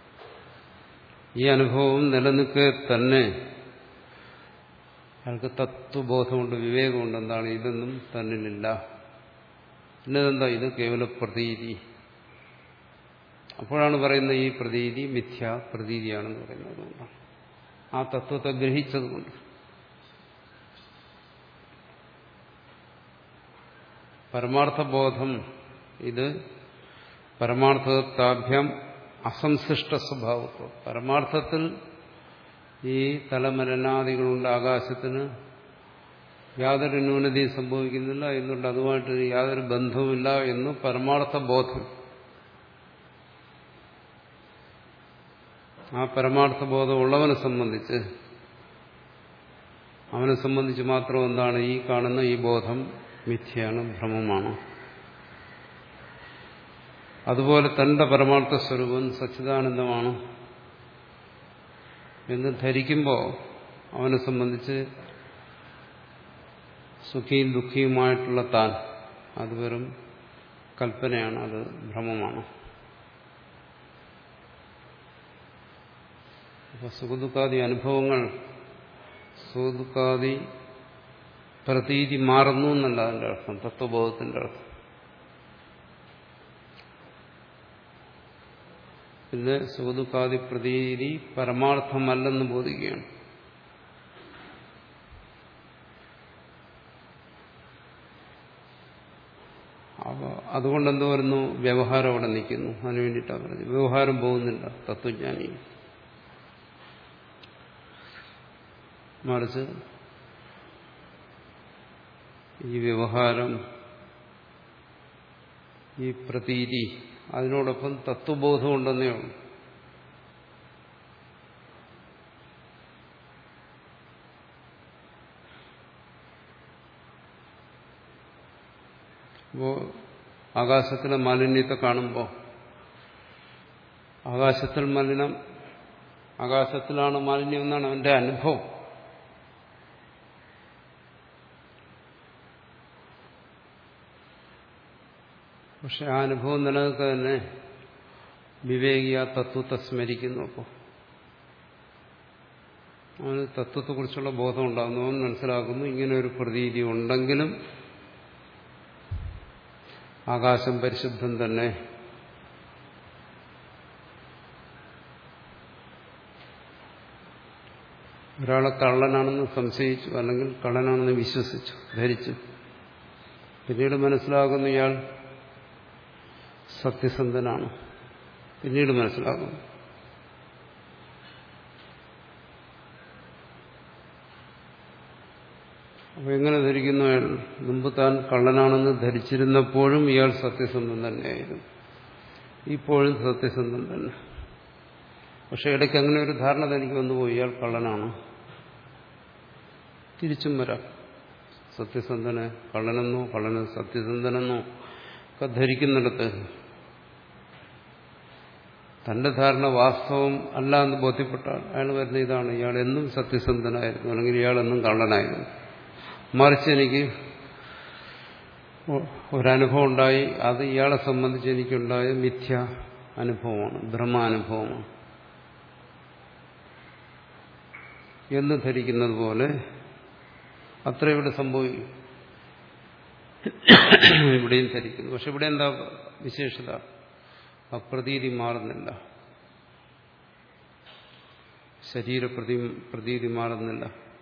ഈ അനുഭവം നിലനിൽക്കെ തന്നെ അയാൾക്ക് തത്വബോധമുണ്ട്, വിവേകമുണ്ട്. എന്താണ്? ഇതൊന്നും തന്നിലില്ല. പിന്നെതെന്താ? ഇത് കേവല പ്രതീതി. അപ്പോഴാണ് പറയുന്നത് ഈ പ്രതീതി മിഥ്യാ പ്രതീതിയാണെന്ന് പറയുന്നത്. അതുകൊണ്ടാണ് ആ തത്വത്തെ ഗ്രഹിച്ചതുകൊണ്ട്. പരമാർത്ഥബോധം ഇത് പരമാർത്ഥത്താഭ്യം അസംശിഷ്ട സ്വഭാവത്വം. പരമാർത്ഥത്തിൽ ഈ തലമലനാദികളുണ്ട്, ആകാശത്തിന് യാതൊരു ന്യൂനതയും സംഭവിക്കുന്നില്ല എന്നുകൊണ്ട് അതുമായിട്ട് യാതൊരു ബന്ധവുമില്ല എന്ന് പരമാർത്ഥ ബോധം. ആ പരമാർത്ഥ ബോധം ഉള്ളവനെ സംബന്ധിച്ച് അവനെ സംബന്ധിച്ച് മാത്രം എന്താണ് ഈ കാണുന്ന ഈ ബോധം മിഥ്യയാണ്, ഭ്രമമാണ്. അതുപോലെ തന്റെ പരമാർത്ഥ സ്വരൂപം സച്ചിദാനന്ദമാണ് എന്ന് ധരിക്കുമ്പോൾ അവനെ സംബന്ധിച്ച് സുഖിയും ദുഃഖിയുമായിട്ടുള്ള താൻ അത് വെറും കൽപ്പനയാണ്, അത് ഭ്രമമാണ്. അപ്പൊ സുഖദുഃഖാദി അനുഭവങ്ങൾ, സുഖദുഃഖാദി പ്രതീതി മാറുന്നു എന്നല്ല അതിന്റെ അർത്ഥം, തത്വബോധത്തിന്റെ അർത്ഥം. പിന്നെ സുഖദുഃഖാദി പ്രതീതി പരമാർത്ഥമല്ലെന്ന് ബോധിക്കുകയാണ്. അപ്പോൾ അതുകൊണ്ട് എന്തോ വരുന്നു, വ്യവഹാരം അവിടെ നിൽക്കുന്നു. അതിനു വേണ്ടിയിട്ടാണ് പറഞ്ഞത്. വ്യവഹാരം പോകുന്നില്ല തത്വജ്ഞാനി, മറിച്ച് ഈ വ്യവഹാരം, ഈ പ്രതീതി, അതിനോടൊപ്പം തത്വബോധം ഉണ്ടെന്നേ ഉള്ളൂ. അപ്പോൾ ആകാശത്തിലെ മാലിന്യത്തെ കാണുമ്പോൾ ആകാശത്തിൽ മലിനം, ആകാശത്തിലാണ് മാലിന്യം എന്നാണ് അവന്റെ അനുഭവം. പക്ഷെ ആ അനുഭവം നിലനിൽക്കെ തന്നെ വിവേകി ആ തത്വത്തെ സ്മരിക്കുന്നു. അപ്പോൾ അവന് തത്വത്തെക്കുറിച്ചുള്ള ബോധം ഉണ്ടാകുന്നു. അവൻ മനസ്സിലാക്കുന്നു ഇങ്ങനെ ഒരു പ്രതീതി ഉണ്ടെങ്കിലും ആകാശം പരിശുദ്ധം തന്നെ. ഒരാളെ കള്ളനാണെന്ന് സംശയിച്ചു, അല്ലെങ്കിൽ കള്ളനാണെന്ന് വിശ്വസിച്ചു, ധരിച്ചു. പിന്നീട് മനസ്സിലാകുന്നു ഇയാൾ സത്യസന്ധനാണ്. പിന്നീട് മനസ്സിലാകുന്നു. അപ്പൊ എങ്ങനെ ധരിക്കുന്നു അയാൾ? മുമ്പ് താൻ കള്ളനാണെന്ന് ധരിച്ചിരുന്നപ്പോഴും ഇയാൾ സത്യസന്ധൻ തന്നെയായിരുന്നു, ഇപ്പോഴും സത്യസന്ധൻ തന്നെ. പക്ഷെ ഇടയ്ക്ക് അങ്ങനെ ഒരു ധാരണ തനിക്ക് വന്നുപോയി, ഇയാൾ കള്ളനാണ്. തിരിച്ചും വരാം. സത്യസന്ധനെ കള്ളനെന്നോ കള്ളനെ സത്യസന്ധനെന്നോ ഒക്കെ ധരിക്കുന്നിടത്ത് തന്റെ ധാരണ വാസ്തവം അല്ല എന്ന് ബോധ്യപ്പെട്ടാൽ അയാൾ വരുന്ന ഇതാണ്, ഇയാൾ എന്നും സത്യസന്ധനായിരുന്നു, അല്ലെങ്കിൽ ഇയാൾ എന്നും കള്ളനായിരുന്നു. മറിച്ച് എനിക്ക് ഒരനുഭവം ഉണ്ടായി, അത് ഇയാളെ സംബന്ധിച്ച് എനിക്കുണ്ടായ മിഥ്യ അനുഭവമാണ്, ഭ്രമാനുഭവമാണ് എന്ന് ധരിക്കുന്നത് പോലെ അത്ര ഇവിടെ സംഭവിക്കും. ഇവിടെയും ധരിക്കുന്നു. പക്ഷെ ഇവിടെ എന്താ വിശേഷത? ആ പ്രതീതി മാറുന്നില്ല, ശരീരപ്രതി പ്രതീതി മാറുന്നില്ല.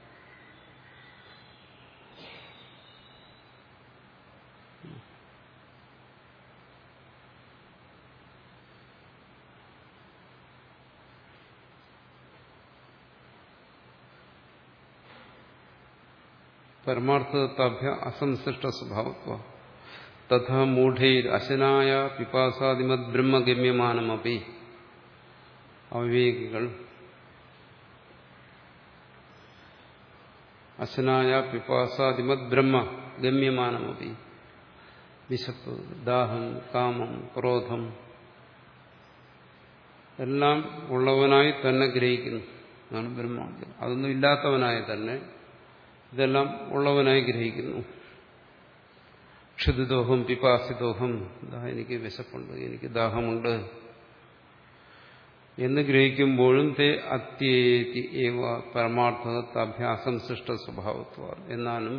പരമാർത്ഥതത്താഭ്യ അസംസൃഷ്ട സ്വഭാവത്വ തഥാ മൂഢൈർ അശനായ പിപാസാദിമത് ബ്രഹ്മഗമ്യമാനമപി. അവിവേകികൾ അശനായ പിപാസാദിമത് ബ്രഹ്മ ഗമ്യമാനമപി, വിശപ്പ്, ദാഹം, കാമം, ക്രോധം എല്ലാം ഉള്ളവനായി തന്നെ ഗ്രഹിക്കുന്നു. അതാണ് ബ്രഹ്മ. അതൊന്നും ഇല്ലാത്തവനായി തന്നെ ഇതെല്ലാം ഉള്ളവനായി ഗ്രഹിക്കുന്നു. ക്ഷുതിദോഹം പിപാസിദോഹം, എനിക്ക് വിശപ്പുണ്ട്, എനിക്ക് ദാഹമുണ്ട് എന്ന് ഗ്രഹിക്കുമ്പോഴും തേ അത്യേതി ഏവ പരമാർത്ഥതത്താഭ്യാസം സൃഷ്ട സ്വഭാവത്വ. എന്നാലും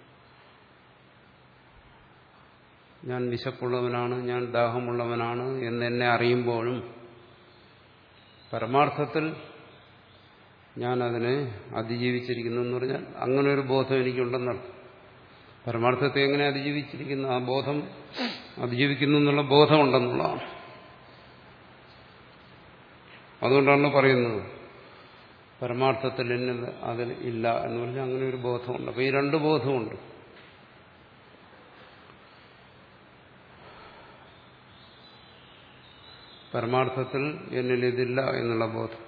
ഞാൻ വിശപ്പുള്ളവനാണ്, ഞാൻ ദാഹമുള്ളവനാണ് എന്നെന്നെ അറിയുമ്പോഴും പരമാർത്ഥത്തിൽ ഞാൻ അതിനെ അതിജീവിച്ചിരിക്കുന്നു എന്ന് പറഞ്ഞാൽ അങ്ങനെ ഒരു ബോധം എനിക്കുണ്ടെന്നർത്ഥം. പരമാർത്ഥത്തെ എങ്ങനെ അതിജീവിച്ചിരിക്കുന്നു? ആ ബോധം അതിജീവിക്കുന്നു എന്നുള്ള ബോധമുണ്ടെന്നുള്ളതാണ്. അതുകൊണ്ടാണ് പറയുന്നത് പരമാർത്ഥത്തിൽ ഇന്നത് അതിൽ ഇല്ല എന്ന് പറഞ്ഞാൽ അങ്ങനെ ഒരു ബോധമുണ്ട്. അപ്പോൾ ഈ രണ്ട് ബോധമുണ്ട്. പരമാർത്ഥത്തിൽ എന്നിൽ ഇതില്ല എന്നുള്ള ബോധം,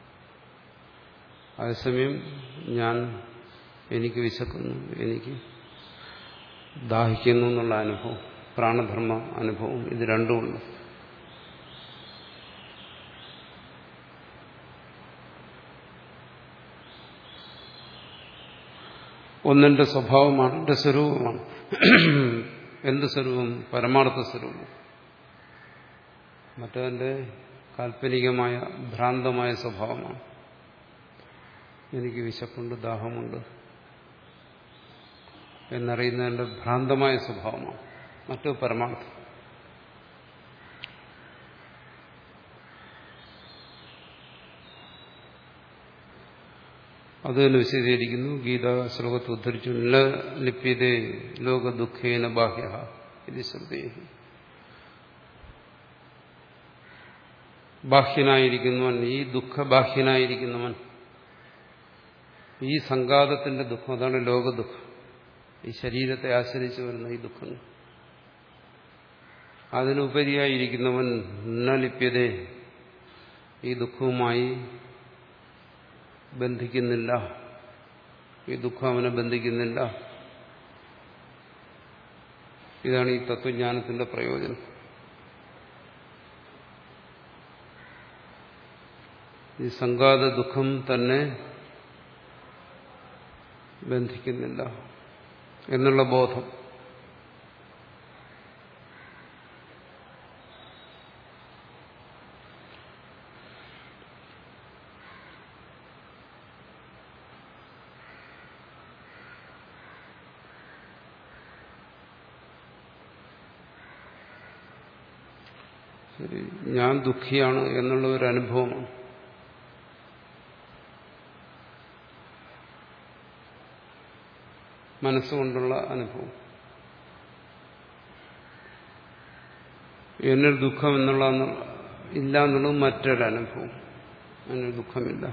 അതേസമയം ഞാൻ എനിക്ക് വിശക്കുന്നു, എനിക്ക് ദാഹിക്കുന്നു എന്നുള്ള അനുഭവം, പ്രാണധർമ്മ അനുഭവം, ഇത് രണ്ടുമുണ്ട്. ഒന്നിന്റെ സ്വഭാവമാണ്, എന്റെ സ്വരൂപമാണ്. എന്ത് സ്വരൂപം? പരമാർത്ഥ സ്വരൂപം. മറ്റതിന്റെ കാൽപ്പനികമായ ഭ്രാന്തമായ സ്വഭാവമാണ്. എനിക്ക് വിശപ്പുണ്ട്, ദാഹമുണ്ട് എന്നറിയുന്നതിന്റെ ഭ്രാന്തമായ സ്വഭാവമാണ്. മറ്റു പരമാർത്ഥം. അത് തന്നെ വിശദീകരിക്കുന്നു. ഗീതാ ശ്ലോകത്ത് ഉദ്ധരിച്ചു, ന ലിപ്യതേ ലോക ദുഃഖേന ബാഹ്യ ഇത് ശ്രുതി. ബാഹ്യനായിരിക്കുന്നവൻ, ഈ ദുഃഖബാഹ്യനായിരിക്കുന്നവൻ, ഈ സംഘാതത്തിന്റെ ദുഃഖം, അതാണ് ലോകദുഃഖം. ഈ ശരീരത്തെ ആശ്രയിച്ച് വരുന്ന ഈ ദുഃഖങ്ങൾ, അതിനുപരിയായിരിക്കുന്നവൻ ന ലിപ്യതേ, ഈ ദുഃഖവുമായി ബന്ധിക്കുന്നില്ല, ഈ ദുഃഖം അവനെ ബന്ധിക്കുന്നില്ല. ഇതാണ് ഈ തത്വജ്ഞാനത്തിന്റെ പ്രയോജനം. ഈ സംഘാത ദുഃഖം തന്നെ ബന്ധിക്കുന്നില്ല എന്നുള്ള ബോധം. ശരി, ഞാൻ ദുഃഖിയാണ് എന്നുള്ള ഒരു അനുഭവമാണ്. മനസ്സുകൊണ്ടുള്ള അനുഭവം. എന്നിൽ ദുഃഖം എന്നുള്ള ഇല്ല എന്നുള്ളത് മറ്റൊരനുഭവം. എന്നിൽ ദുഃഖമില്ല,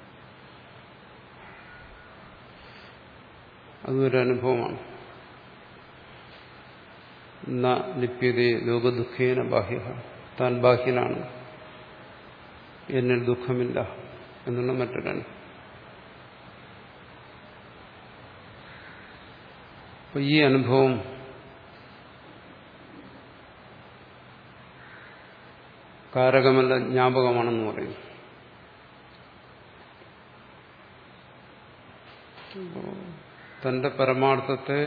അതൊരനുഭവമാണ്. ന ലിപ്യതേ ലോകദുഃഖേന ബാഹ്യ, താൻ ബാഹ്യനാണ്, എന്നിൽ ദുഃഖമില്ല എന്നുള്ള മറ്റൊരനുഭവം. അപ്പൊ ഈ അനുഭവം കാരകമല്ല, ജ്ഞാപകമാണെന്ന് പറയും. തന്റെ പരമാർത്ഥത്തെ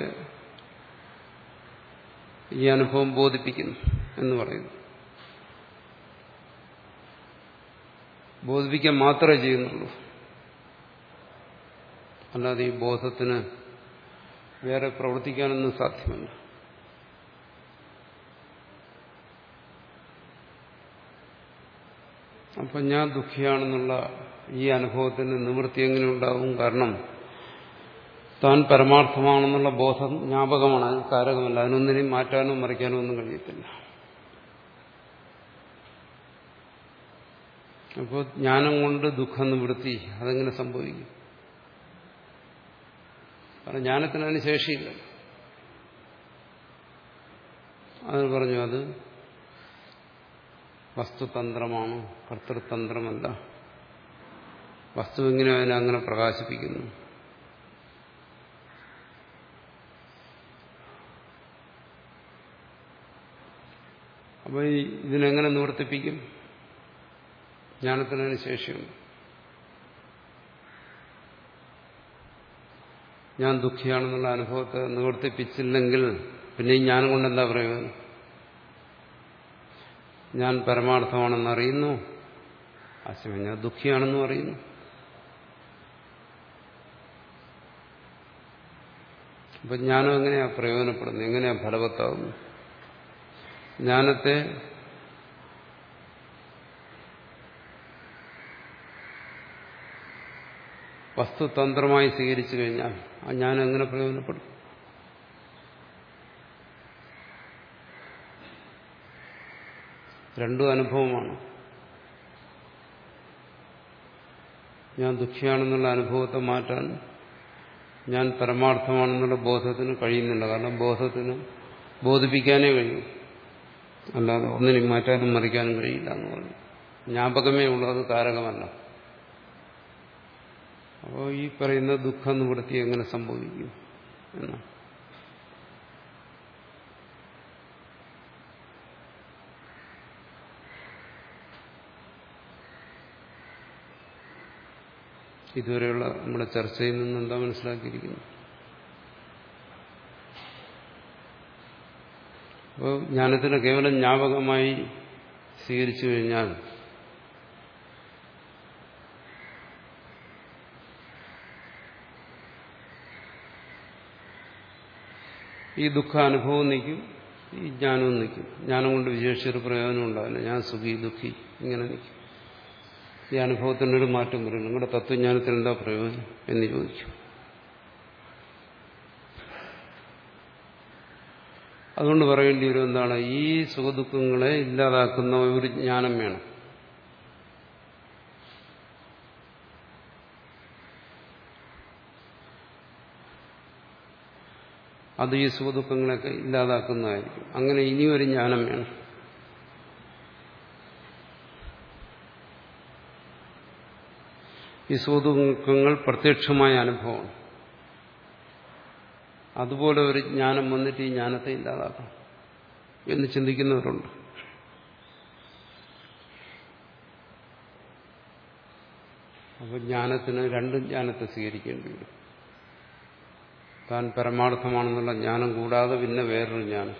ഈ അനുഭവം ബോധിപ്പിക്കുന്നു എന്ന് പറയുന്നു. ബോധിപ്പിക്കാൻ മാത്രമേ ചെയ്യുന്നുള്ളൂ. അല്ലാതെ ഈ ബോധത്തിന് വേറെ പ്രവർത്തിക്കാനൊന്നും സാധ്യമല്ല. അപ്പം ഞാൻ ദുഃഖിയാണെന്നുള്ള ഈ അനുഭവത്തിന് നിവൃത്തി എങ്ങനെ ഉണ്ടാവും? കാരണം താൻ പരമാർത്ഥമാണെന്നുള്ള ബോധം ജ്ഞാപകമാണ്, അത് കാരകമല്ല. അതിനൊന്നിനെയും മാറ്റാനോ മറിക്കാനോ ഒന്നും കഴിയത്തില്ല. അപ്പോൾ ജ്ഞാനം കൊണ്ട് ദുഃഖം നിവൃത്തി അതെങ്ങനെ സംഭവിക്കും? കാരണം ജ്ഞാനത്തിന് അതിന് ശേഷിയില്ല. അത് പറഞ്ഞു, അത് വസ്തുതന്ത്രമാണ്, കർത്തൃതന്ത്രമല്ല. വസ്തു എങ്ങനെ അതിനെ അങ്ങനെ പ്രകാശിപ്പിക്കുന്നു? അപ്പോൾ ഇതിനെങ്ങനെ നിവർത്തിപ്പിക്കും? ജ്ഞാനത്തിനതിന് ശേഷിയുണ്ട്. ഞാൻ ദുഃഖിയാണെന്നുള്ള അനുഭവത്തെ നിവർത്തിപ്പിച്ചില്ലെങ്കിൽ പിന്നെ ഈ ജ്ഞാനം കൊണ്ട് എന്താ പ്രയോജനം? ഞാൻ പരമാർത്ഥമാണെന്ന് അറിയുന്നു, ആശയം ഞാൻ ദുഃഖിയാണെന്നും അറിയുന്നു. അപ്പൊ ജ്ഞാനം എങ്ങനെയാ പ്രയോജനപ്പെടുന്നത്? എങ്ങനെയാ ഫലവത്താകുന്നു? ജ്ഞാനത്തെ വസ്തുതന്ത്രമായി സ്വീകരിച്ചു കഴിഞ്ഞാൽ ആ ജ്ഞാനം എങ്ങനെ പ്രയോജനപ്പെടും? രണ്ടും അനുഭവമാണ്. ഞാൻ ദുഃഖിയാണെന്നുള്ള അനുഭവത്തെ മാറ്റാൻ ഞാൻ പരമാർത്ഥമാണെന്നുള്ള ബോധത്തിന് കഴിയുന്നില്ല. കാരണം ബോധത്തിന് ബോധിപ്പിക്കാനേ കഴിയും, അല്ലാതെ ഒന്നിനും മാറ്റാനും മറിക്കാനും കഴിയില്ല എന്ന് പറഞ്ഞു. ജ്ഞാപകമേ ഉള്ളൂ, അത് കാരകമല്ല. അപ്പോൾ ഈ പറയുന്ന ദുഃഖ നിവൃത്തി എങ്ങനെ സംഭവിക്കും എന്നാണ്. ഇതുവരെയുള്ള നമ്മുടെ ചർച്ചയിൽ നിന്ന് എന്താ മനസ്സിലാക്കിയിരിക്കുന്നു? അപ്പോൾ ജ്ഞാനത്തിന് കേവലം ജ്ഞാപകമായി സ്വീകരിച്ചു കഴിഞ്ഞാൽ ഈ ദുഃഖാനുഭവം നിൽക്കും, ഈ ജ്ഞാനവും നിൽക്കും. ജ്ഞാനം കൊണ്ട് വിശേഷിച്ചൊരു പ്രയോജനം ഉണ്ടാവില്ല. ഞാൻ സുഖി ദുഃഖി ഇങ്ങനെ നിൽക്കും. ഈ അനുഭവത്തിനൊരു മാറ്റം വരും. നിങ്ങളുടെ തത്വജ്ഞാനത്തിന് എന്താ പ്രയോജനം എന്ന് ചോദിക്കും. അതുകൊണ്ട് പറയേണ്ടി വരും എന്താണ്, ഈ സുഖദുഃഖങ്ങളെ ഇല്ലാതാക്കുന്ന ഒരു ജ്ഞാനം വേണം. അത് ഈ സുഖദുഃഖങ്ങളൊക്കെ ഇല്ലാതാക്കുന്നതായിരിക്കും. അങ്ങനെ ഇനിയൊരു ജ്ഞാനം വേണം. ഈ സുഖദുഃഖങ്ങൾ പ്രത്യക്ഷമായ അനുഭവമാണ്. അതുപോലെ ഒരു ജ്ഞാനം വന്നിട്ട് ഈ ജ്ഞാനത്തെ ഇല്ലാതാക്കാം എന്ന് ചിന്തിക്കുന്നവരുണ്ട്. അപ്പോൾ ജ്ഞാനത്തിന് രണ്ട് ജ്ഞാനത്തെ സ്വീകരിക്കേണ്ടി വരും. താൻ പരമാർത്ഥമാണെന്നുള്ള ജ്ഞാനം കൂടാതെ പിന്നെ വേറൊരു ജ്ഞാനം.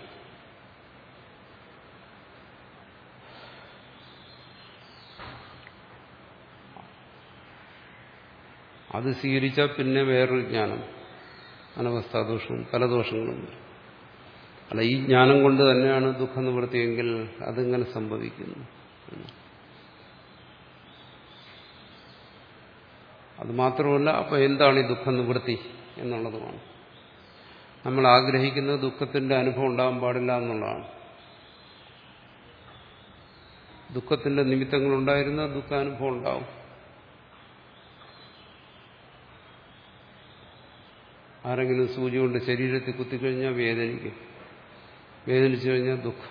അത് സ്വീകരിച്ചാൽ പിന്നെ വേറൊരു ജ്ഞാനം, അനവസ്ഥാദോഷവും പല ദോഷങ്ങളും. അല്ല, ഈ ജ്ഞാനം കൊണ്ട് തന്നെയാണ് ദുഃഖ നിവൃത്തിയെങ്കിൽ അതിങ്ങനെ സംഭവിക്കുന്നു. അത് മാത്രമല്ല, അപ്പൊ എന്താണ് ഈ ദുഃഖ നിവൃത്തി എന്നുള്ളതുമാണ്. നമ്മൾ ആഗ്രഹിക്കുന്ന ദുഃഖത്തിന്റെ അനുഭവം ഉണ്ടാകാൻ പാടില്ല എന്നുള്ളതാണ്. ദുഃഖത്തിന്റെ നിമിത്തങ്ങളുണ്ടായിരുന്ന ദുഃഖാനുഭവം ഉണ്ടാവും. ആരെങ്കിലും സൂചി കൊണ്ട് ശരീരത്തിൽ കുത്തിക്കഴിഞ്ഞാൽ വേദനിക്കും. വേദനിച്ചു കഴിഞ്ഞാൽ ദുഃഖം.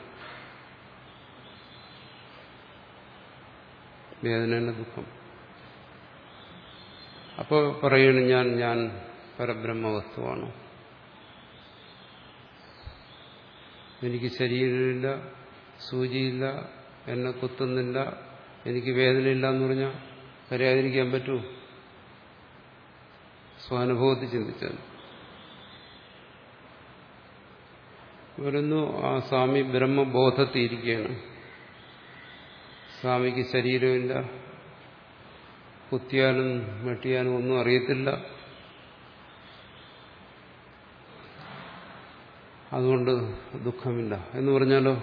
വേദനയുടെ ദുഃഖം. അപ്പോൾ പറയണു ഞാൻ ഞാൻ പരബ്രഹ്മവസ്തുവാണ്, എനിക്ക് ശരീരമില്ല, സൂചിയില്ല, എന്നെ കുത്തുന്നില്ല, എനിക്ക് വേദനയില്ല എന്ന് പറഞ്ഞാൽ കരയാതിരിക്കാൻ പറ്റൂ? സ്വാനുഭവത്തിൽ ചിന്തിച്ചാൽ വരുന്നു, ആ സ്വാമി ബ്രഹ്മബോധത്തിയിരിക്കുകയാണ്. സ്വാമിക്ക് ശരീരമില്ല, കുത്തിയാലും വെട്ടിയാലും ഒന്നും അറിയത്തില്ല. അതുകൊണ്ട് ദുഃഖമില്ല എന്ന് പറഞ്ഞാലോ?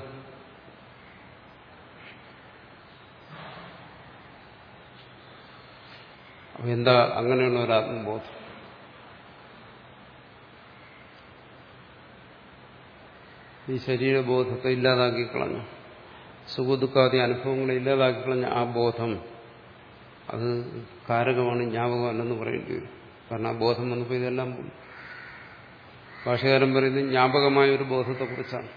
എന്താ അങ്ങനെയുള്ള ഒരു ആത്മബോധം? ഈ ശരീരബോധത്തെ ഇല്ലാതാക്കി കളഞ്ഞു, സുഖദുഃഖാദി അനുഭവങ്ങളെ ഇല്ലാതാക്കി കളഞ്ഞ ആ ബോധം അത് കാരകമാണ്, ജ്ഞാപകമല്ലെന്ന് പറയേണ്ടി വരും. കാരണം ആ ബോധം വന്നപ്പോൾ ഇതെല്ലാം പോയി. ഭാഷകാരൻ പറയുന്നത് ജ്ഞാപകമായ ഒരു ബോധത്തെക്കുറിച്ചാണ്.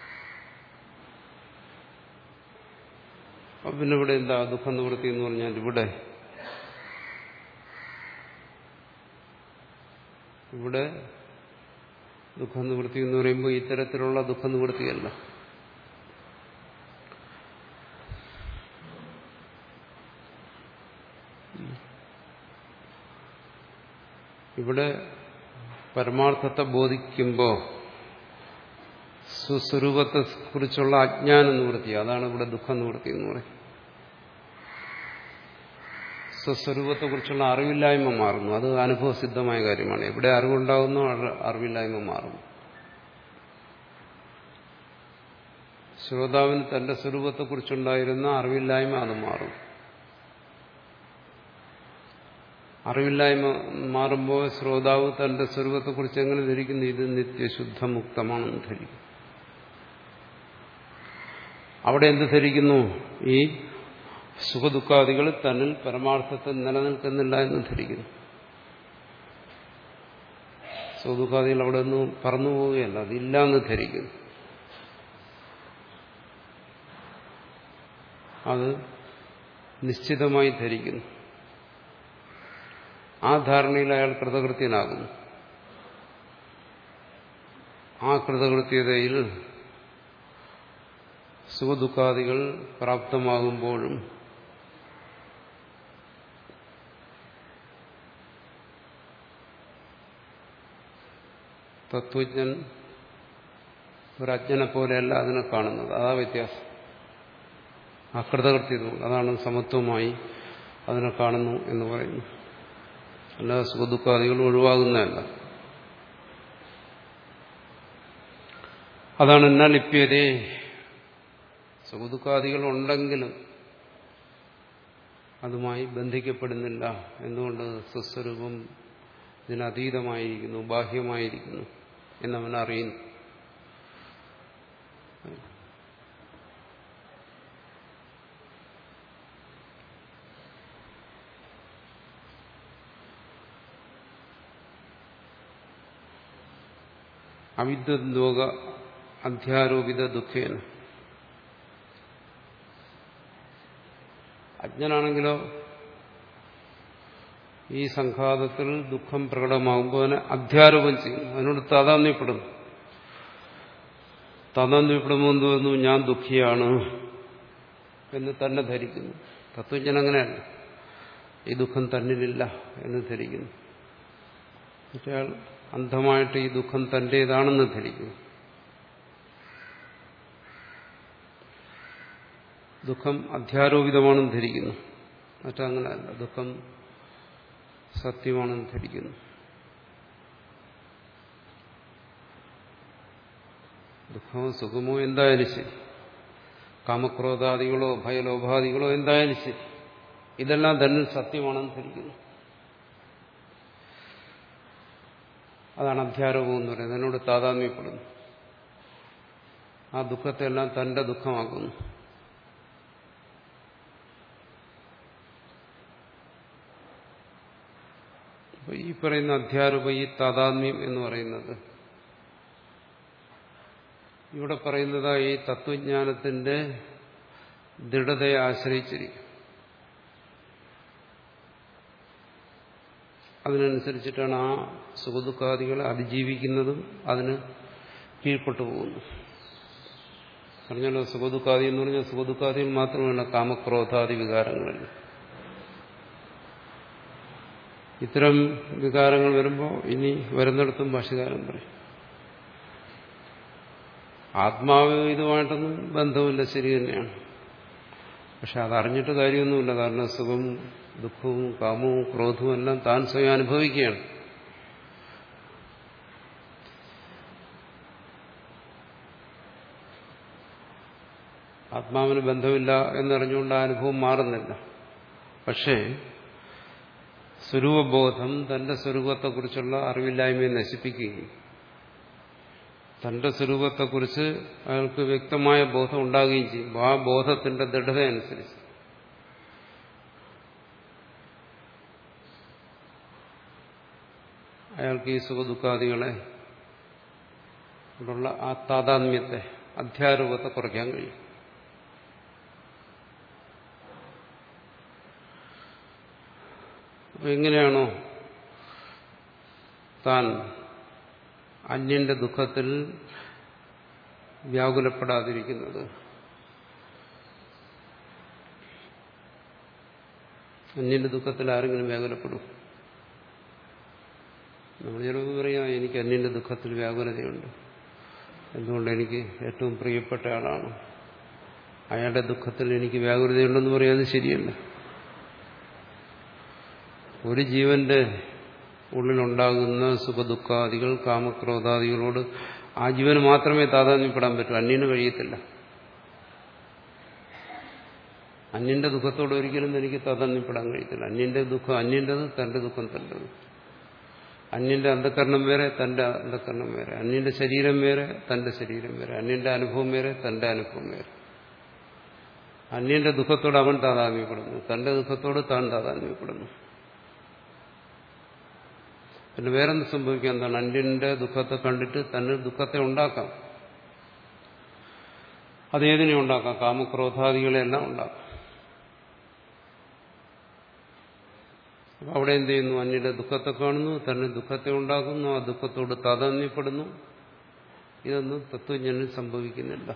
അപ്പൊ പിന്നെ ഇവിടെ എന്താ ദുഃഖ നിവൃത്തി എന്ന് പറഞ്ഞാൽ? ഇവിടെ ഇവിടെ ദുഃഖ നിവൃത്തി എന്ന് പറയുമ്പോൾ ഇത്തരത്തിലുള്ള ദുഃഖ നിവൃത്തിയല്ല. ഇവിടെ പരമാർത്ഥത്തെ ബോധിക്കുമ്പോൾ സ്വസ്വരൂപത്തെ കുറിച്ചുള്ള അജ്ഞാന നിവൃത്തി, അതാണ് ഇവിടെ ദുഃഖ നിവൃത്തി എന്ന് പറയും. സ്വസ്വരൂപത്തെക്കുറിച്ചുള്ള അറിവില്ലായ്മ മാറുന്നു. അത് അനുഭവസിദ്ധമായ കാര്യമാണ്. എവിടെ അറിവുണ്ടാകുന്നു അറിവില്ലായ്മ മാറുന്നു. ശ്രോതാവിന് തന്റെ സ്വരൂപത്തെക്കുറിച്ചുണ്ടായിരുന്ന അറിവില്ലായ്മ അത് മാറും. അറിവില്ലായ്മ മാറുമ്പോൾ ശ്രോതാവ് തന്റെ സ്വരൂപത്തെക്കുറിച്ച് എങ്ങനെ ധരിക്കുന്നു? ഇത് നിത്യശുദ്ധമുക്തമാണെന്ന് ധരിക്കും. അവിടെ എന്ത് ധരിക്കുന്നു? ഈ സുഖദുഃഖാദികൾ തന്നിൽ പരമാർത്ഥത്തിൽ നിലനിൽക്കുന്നില്ല എന്ന് ധരിക്കുന്നു. സുഖദുഃഖാദികൾ അവിടെ ഒന്നും പറന്നു പോവുകയല്ല, അതില്ല എന്ന് ധരിക്കുന്നു. അത് നിശ്ചിതമായി ധരിക്കുന്നു. ആ ധാരണയിൽ അയാൾ കൃതകൃത്യനാകുന്നു. ആ കൃതകൃത്യതയിൽ സുഖദുഃഖാദികൾ പ്രാപ്തമാകുമ്പോഴും തത്വജ്ഞൻ ഒരജ്ഞനെ പോലെയല്ല അതിനെ കാണുന്നത്. അതാ വ്യത്യാസം. അകൃതകൃത്യത, അതാണ് സമത്വമായി അതിനെ കാണുന്നു എന്ന് പറയുന്നു. അല്ലാതെ സുഖദുഃഖാദികൾ ഒഴിവാകുന്നതല്ല. അതാണ് എന്നാ ലിപ്യതേ. സുഖദുഃഖാദികൾ ഉണ്ടെങ്കിലും അതുമായി ബന്ധിക്കപ്പെടുന്നില്ല. എന്തുകൊണ്ട്? സ്വസ്വരൂപം ഇതിനതീതമായിരിക്കുന്നു, ബാഹ്യമായിരിക്കുന്നു എന്നവൻ അറിയുന്നു. അവിദ്വദ്ലോക അധ്യാരോപിത ദുഃഖേന. അജ്ഞനാണെങ്കിലോ ഈ സംഘാതത്തിൽ ദുഃഖം പ്രകടമാകുമ്പോൾ അതിനെ അധ്യാരോപം ചെയ്യുന്നു, അതിനോട് താതാത്മ്യപ്പെടുന്നു. താതാത്മ്യപ്പെടുമ്പോൾ എന്ത് വരുന്നു? ഞാൻ ദുഃഖിയാണ് എന്ന് തന്നെ ധരിക്കുന്നു. തത്വജ്ഞൻ അങ്ങനെയല്ല, ഈ ദുഃഖം തന്നിലില്ല എന്ന് ധരിക്കുന്നു. മറ്റേ അന്ധമായിട്ട് ഈ ദുഃഖം തന്റേതാണെന്ന് ധരിക്കുന്നു. ദുഃഖം അധ്യാരോപിതമാണെന്ന് ധരിക്കുന്നു. മറ്റങ്ങനെയല്ല, ദുഃഖം സത്യമാണെന്ന് ധരിക്കുന്നു. ദുഃഖമോ സുഖമോ എന്തായാലും ശരി, കാമക്രോധാദികളോ ഭയലോഭാദികളോ എന്തായാലും ശരി, ഇതെല്ലാം തന്നെ സത്യമാണെന്ന് ധരിക്കുന്നു. അതാണ് അധ്യാരോപം എന്ന് പറയുന്നത്. അതിനോട് താതാത്മ്യപ്പെടുന്നു. ആ ദുഃഖത്തെല്ലാം തന്റെ ദുഃഖമാക്കുന്നു. ഈ പറയുന്ന അധ്യാരോപ, ഈ താതാത്മ്യം എന്ന് പറയുന്നത് ഇവിടെ പറയുന്നത് ഈ തത്വജ്ഞാനത്തിന്റെ ദൃഢതയെ ആശ്രയിച്ചിരിക്കും. അതിനനുസരിച്ചിട്ടാണ് ആ സുഖദുഃഖാദികളെ അതിജീവിക്കുന്നതും അതിന് കീഴ്പ്പെട്ടു പോകുന്നു. പറഞ്ഞല്ലോ, സുഖദുഃഖാദി എന്ന് പറഞ്ഞാൽ സുഖദുഃഖാദികൾ മാത്രമല്ല, കാമക്രോധാദി വികാരങ്ങളിൽ ഇത്തരം വികാരങ്ങൾ വരുമ്പോൾ ഇനി വരുന്നിടത്തും ഭാഷ്യകാരൻ പറയും ആത്മാവ് ഇതുമായിട്ടൊന്നും ബന്ധമില്ല, ശരി തന്നെയാണ്. പക്ഷെ അതറിഞ്ഞിട്ട് കാര്യമൊന്നുമില്ല. കാരണം സുഖവും ദുഃഖവും കാമവും ക്രോധവും എല്ലാം താൻ സ്വയം അനുഭവിക്കുകയാണ്. ആത്മാവിന് ബന്ധമില്ല എന്നറിഞ്ഞുകൊണ്ട് ആ അനുഭവം മാറുന്നില്ല. പക്ഷേ സ്വരൂപബോധം തന്റെ സ്വരൂപത്തെക്കുറിച്ചുള്ള അറിവില്ലായ്മയെ നശിപ്പിക്കുകയും തന്റെ സ്വരൂപത്തെക്കുറിച്ച് അയാൾക്ക് വ്യക്തമായ ബോധം ഉണ്ടാകുകയും ചെയ്യും. ആ ബോധത്തിന്റെ ദൃഢതയനുസരിച്ച് അയാൾക്ക് ഈ സുഖദുഃഖാദികളെ ഉള്ള ആ താതാത്മ്യത്തെ, അധ്യാരൂപത്തെ കുറയ്ക്കാൻ കഴിയും. അപ്പൊ എങ്ങനെയാണോ താൻ അന്യന്റെ ദുഃഖത്തിൽ വ്യാകുലപ്പെടാതിരിക്കുന്നത്, അന്യന്റെ ദുഃഖത്തിൽ ആരെങ്കിലും വ്യാകുലപ്പെടും? നമ്മൾ ചിലപ്പോൾ പറയാം, എനിക്ക് അന്യന്റെ ദുഃഖത്തിൽ വ്യാകുലതയുണ്ട്, എന്തുകൊണ്ട് എനിക്ക് ഏറ്റവും പ്രിയപ്പെട്ട ആളാണ്, അയാളുടെ ദുഃഖത്തിൽ എനിക്ക് വ്യാകുലതയുണ്ടെന്ന് പറയാം. അത് ശരിയല്ല. ഒരു ജീവന്റെ ഉള്ളിലുണ്ടാകുന്ന സുഖദുഃഖാദികൾ, കാമക്രോധാദികളോട് ആ ജീവന് മാത്രമേ താതാത്മ്യപ്പെടാൻ പറ്റൂ, അന്യന് കഴിയത്തില്ല. അന്യന്റെ ദുഃഖത്തോട് ഒരിക്കലും എനിക്ക് താതാത്മ്യപ്പെടാൻ കഴിയത്തില്ല. അന്യന്റെ ദുഃഖം അന്യന്റേത്, തന്റെ ദുഃഖം തന്റേത്. അന്യന്റെ അന്ധകരണം വേറെ, തന്റെ അന്ധകരണം വേറെ. അന്യന്റെ ശരീരം വേറെ, തന്റെ ശരീരം വേറെ. അന്യന്റെ അനുഭവം വേറെ, തന്റെ അനുഭവം വേറെ. അന്യന്റെ ദുഃഖത്തോട് അവൻ താതാത്മ്യപ്പെടുന്നു, തന്റെ ദുഃഖത്തോട് താൻ താതാത്മ്യപ്പെടുന്നു. പിന്നെ വേറെന്ത് സംഭവിക്കാം? എന്താണ്? അന്യന്റെ ദുഃഖത്തെ കണ്ടിട്ട് തന്നെ ദുഃഖത്തെ ഉണ്ടാക്കാം. അതേതിനെ ഉണ്ടാക്കാം? കാമക്രോധാദികളെല്ലാം ഉണ്ടാക്കാം. അപ്പൊ അവിടെ എന്ത് ചെയ്യുന്നു? അന്യന്റെ ദുഃഖത്തെ കാണുന്നു, തന്നെ ദുഃഖത്തെ ഉണ്ടാക്കുന്നു, ആ ദുഃഖത്തോട് താതാത്മ്യപ്പെടുന്നു. ഇതൊന്നും തത്വജ്ഞനിൽ സംഭവിക്കുന്നില്ല.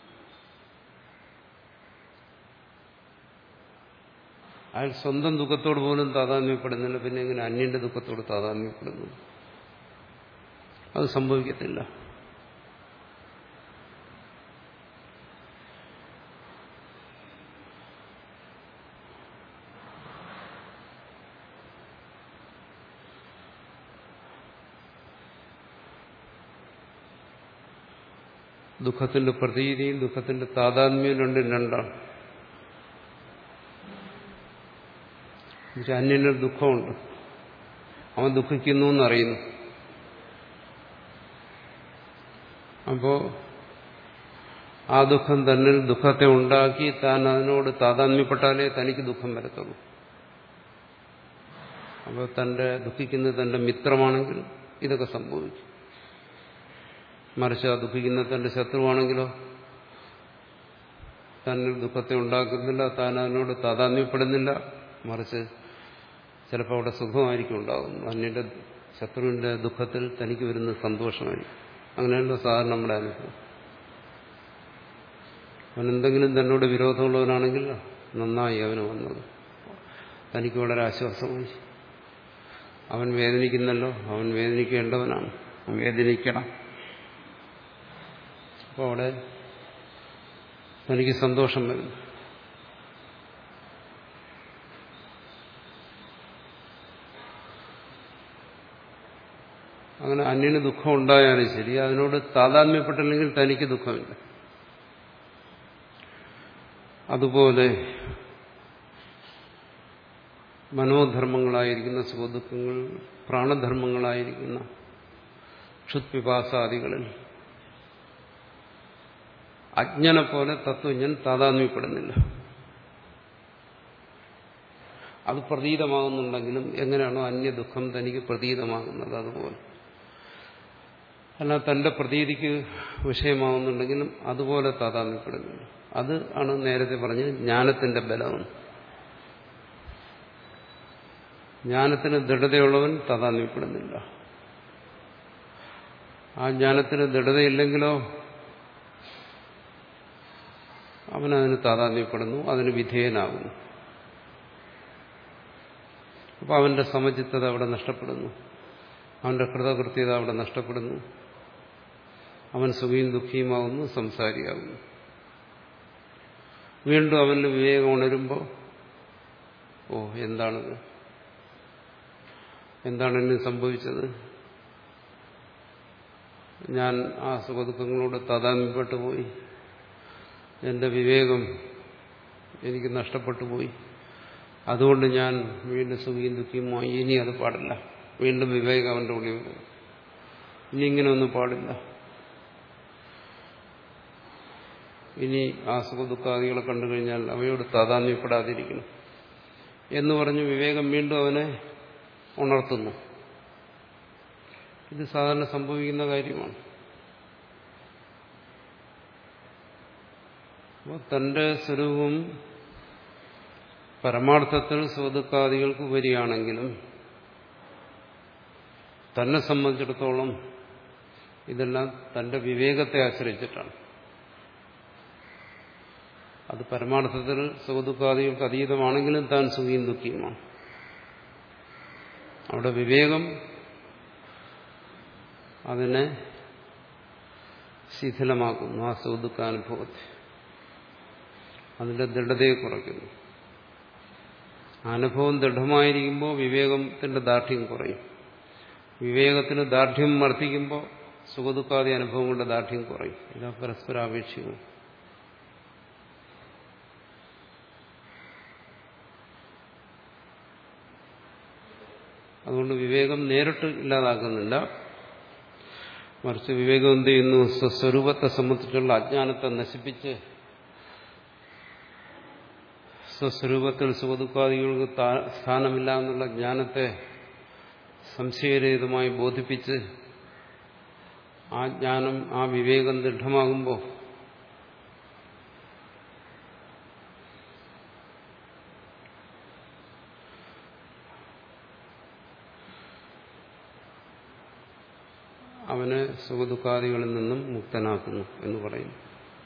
അയാൾ സ്വന്തം ദുഃഖത്തോട് പോലും താതാത്മ്യപ്പെടുന്നില്ല, പിന്നെ എങ്ങനെ അന്യന്റെ ദുഃഖത്തോട് താതാത്മ്യപ്പെടുന്നു? അത് സംഭവിക്കത്തില്ല. ദുഃഖത്തിന്റെ പ്രതീതിയും ദുഃഖത്തിന്റെ താതാത്മ്യവും രണ്ടും രണ്ടാണ്. അന്യനൊരു ദുഃഖമുണ്ട്, അവൻ ദുഃഖിക്കുന്നു എന്നറിയുന്നു. അപ്പോ ആ ദുഃഖം തന്നിൽ ദുഃഖത്തെ ഉണ്ടാക്കി താൻ അതിനോട് താതാത്മ്യപ്പെട്ടാലേ തനിക്ക് ദുഃഖം വരത്തുള്ളൂ. അപ്പോൾ തന്റെ ദുഃഖിക്കുന്നത് തന്റെ മിത്രമാണെങ്കിൽ ഇതൊക്കെ സംഭവിക്കും. മറിച്ച് ആ ദുഃഖിക്കുന്ന തന്റെ ശത്രുവാണെങ്കിലോ തന്നിൽ ദുഃഖത്തെ ഉണ്ടാക്കുന്നില്ല, താൻ അതിനോട് താതാത്മ്യപ്പെടുന്നില്ല, മറിച്ച് ചിലപ്പോൾ അവിടെ സുഖമായിരിക്കും ഉണ്ടാകുന്നു. അന്യന്റെ ശത്രുവിന്റെ ദുഃഖത്തിൽ തനിക്ക് വരുന്ന സന്തോഷമായിരിക്കും. അങ്ങനെയല്ലോ സാധാരണ നമ്മുടെ അനുഭവം. അവനെന്തെങ്കിലും തന്നോട് വിരോധമുള്ളവനാണെങ്കിൽ നന്നായി അവന് വന്നത്, തനിക്ക് വളരെ ആശ്വാസമായി. അവൻ വേദനിക്കുന്നല്ലോ, അവൻ വേദനിക്കേണ്ടവനാണ്, അവൻ വേദനിക്കണം. അപ്പോൾ അവിടെ തനിക്ക് സന്തോഷം വരുന്നു. അങ്ങനെ അന്യന് ദുഃഖം ഉണ്ടായാലും ശരി, അതിനോട് താതാത്മ്യപ്പെട്ടില്ലെങ്കിൽ തനിക്ക് ദുഃഖമില്ല. അതുപോലെ മനോധർമ്മങ്ങളായിരിക്കുന്ന സുഖദുഃഖങ്ങൾ, പ്രാണധർമ്മങ്ങളായിരിക്കുന്ന ക്ഷുത്പിപാസാദികളിൽ അജ്ഞനെ പോലെ തത്വജ്ഞൻ താതാത്മ്യപ്പെടുന്നില്ല. അത് പ്രതീതമാകുന്നുണ്ടെങ്കിലും എങ്ങനെയാണോ അന്യ ദുഃഖം തനിക്ക് പ്രതീതമാകുന്നത് അതുപോലെ, അല്ല തന്റെ പ്രതീതിക്ക് വിഷയമാവുന്നുണ്ടെങ്കിലും അതുപോലെ താതാത്മ്യപ്പെടുന്നില്ല. അത് ആണ് നേരത്തെ പറഞ്ഞത് ജ്ഞാനത്തിന്റെ ബലമെന്ന്. ജ്ഞാനത്തിന് ദൃഢതയുള്ളവൻ താതാത്മ്യപ്പെടുന്നില്ല. ആ ജ്ഞാനത്തിന് ദൃഢതയില്ലെങ്കിലോ അവനതിന് താതാത്മ്യപ്പെടുന്നു, അതിന് വിധേയനാകുന്നു. അപ്പോൾ അവന്റെ സമചിത്തത അവിടെ നഷ്ടപ്പെടുന്നു, അവന്റെ കൃതകൃത്യത അവിടെ നഷ്ടപ്പെടുന്നു, അവൻ സുഖിയും ദുഃഖിയുമാകുന്നു, സംസാരിയാകുന്നു. വീണ്ടും അവന് വിവേകം ഉണരുമ്പോൾ ഓ എന്താണിത്, എന്താണ് എന്നെ സംഭവിച്ചത്, ഞാൻ ആ സുഖദുഃഖങ്ങളോട് താതാത്മ്യപ്പെട്ടു പോയി, എന്റെ വിവേകം എനിക്ക് നഷ്ടപ്പെട്ടു പോയി, അതുകൊണ്ട് ഞാൻ വീണ്ടും സുഖിയും ദുഃഖിയുമായി. ഇനി അത് പാടില്ല. വീണ്ടും വിവേകം അവന്റെ ഉള്ളിൽ വരും. ഇനി ഇങ്ങനെ ഒന്നും പാടില്ല. ഇനി ആ സുഖദുഃഖാദികളെ കണ്ടു കഴിഞ്ഞാൽ അവയോട് താതാത്മ്യപ്പെടാതിരിക്കണം എന്ന് പറഞ്ഞ് വിവേകം വീണ്ടും അവനെ ഉണർത്തുന്നു. ഇത് സാധാരണ സംഭവിക്കുന്ന കാര്യമാണ്. അപ്പോൾ തന്റെ സ്വരൂപം പരമാർത്ഥത്തിൽ സുഖദുഃഖാദികൾക്ക് ഉപരിയാണെങ്കിലും തന്നെ സംബന്ധിച്ചിടത്തോളം ഇതെല്ലാം തന്റെ വിവേകത്തെ ആശ്രയിച്ചിട്ടാണ്. അത് പരമാർത്ഥത്തിൽ സുഖദുഃഖാദികൾക്ക് അതീതമാണെങ്കിലും താൻ സുഖിയും ദുഃഖിയുമാണ്. അവിടെ വിവേകം അതിനെ ശിഥിലമാക്കുന്നു, ആ സുഖദുഃഖാനുഭവത്തെ, അതിന്റെ ദൃഢതയെ കുറയ്ക്കുന്നു. അനുഭവം ദൃഢമായിരിക്കുമ്പോൾ വിവേകത്തിന്റെ ദാർഢ്യം കുറയും. വിവേകത്തിന് ദാർഢ്യം വർദ്ധിക്കുമ്പോൾ സുഖദുഃഖാദി അനുഭവങ്ങളുടെ ദാർഢ്യം കുറയും. ഇത് പരസ്പരാപേക്ഷിക്കും. അതുകൊണ്ട് വിവേകം നേരിട്ട് ഇല്ലാതാക്കുന്നില്ല, മറിച്ച് വിവേകം എന്ത് ചെയ്യുന്നു? സ്വസ്വരൂപത്തെ സംബന്ധിച്ചുള്ള അജ്ഞാനത്തെ നശിപ്പിച്ച് സ്വസ്വരൂപത്തിൽ സുഖദുഃഖാദികൾക്ക് സ്ഥാനമില്ല എന്നുള്ള ജ്ഞാനത്തെ സംശയരഹിതമായി ബോധിപ്പിച്ച് ആ ജ്ഞാനം, ആ വിവേകം ദൃഢമാകുമ്പോൾ അവനെ സുഖദുഃഖാദികളിൽ നിന്നും മുക്തനാക്കുന്നു എന്ന് പറയുന്നു.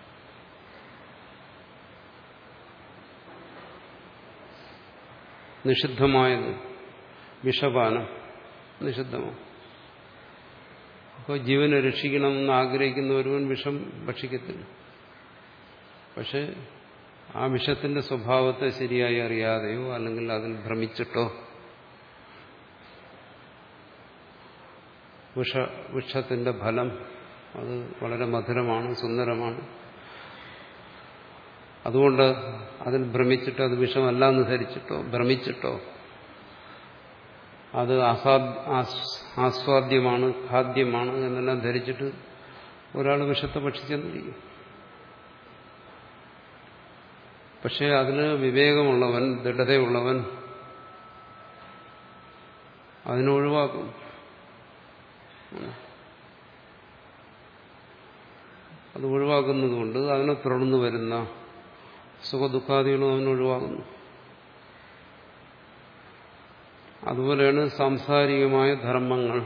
നിഷിദ്ധമായത് വിഷപാനം നിഷിദ്ധമാണ്. അപ്പോൾ ജീവനെ രക്ഷിക്കണമെന്ന് ആഗ്രഹിക്കുന്ന ഒരുവൻ വിഷം ഭക്ഷിക്കത്തില്ല. പക്ഷെ ആ വിഷത്തിന്റെ സ്വഭാവത്തെ ശരിയായി അറിയാതെയോ അല്ലെങ്കിൽ അതിൽ ഭ്രമിച്ചിട്ടോ വിഷ വൃക്ഷത്തിന്റെ ഫലം അത് വളരെ മധുരമാണ്, സുന്ദരമാണ്, അതുകൊണ്ട് അതിൽ ഭ്രമിച്ചിട്ടോ അത് വിഷമല്ല എന്ന് ധരിച്ചിട്ടോ ഭ്രമിച്ചിട്ടോ അത് ആസ്വാദ്യമാണ്, ഖാദ്യമാണ് എന്നെല്ലാം ധരിച്ചിട്ട് ഒരാൾ വിഷത്തെ ഭക്ഷിച്ചെന്നിരിക്കും. പക്ഷെ അതിന് വിവേകമുള്ളവൻ, ദൃഢതയുള്ളവൻ അതിനൊഴിവാക്കും. അത് ഒഴിവാക്കുന്നതുകൊണ്ട് അതിനെ തുടർന്ന് വരുന്ന സുഖദുഃഖാദികളും അവനൊഴിവാകുന്നു. അതുപോലെയാണ് സാംസാരികമായ ധർമ്മങ്ങൾ,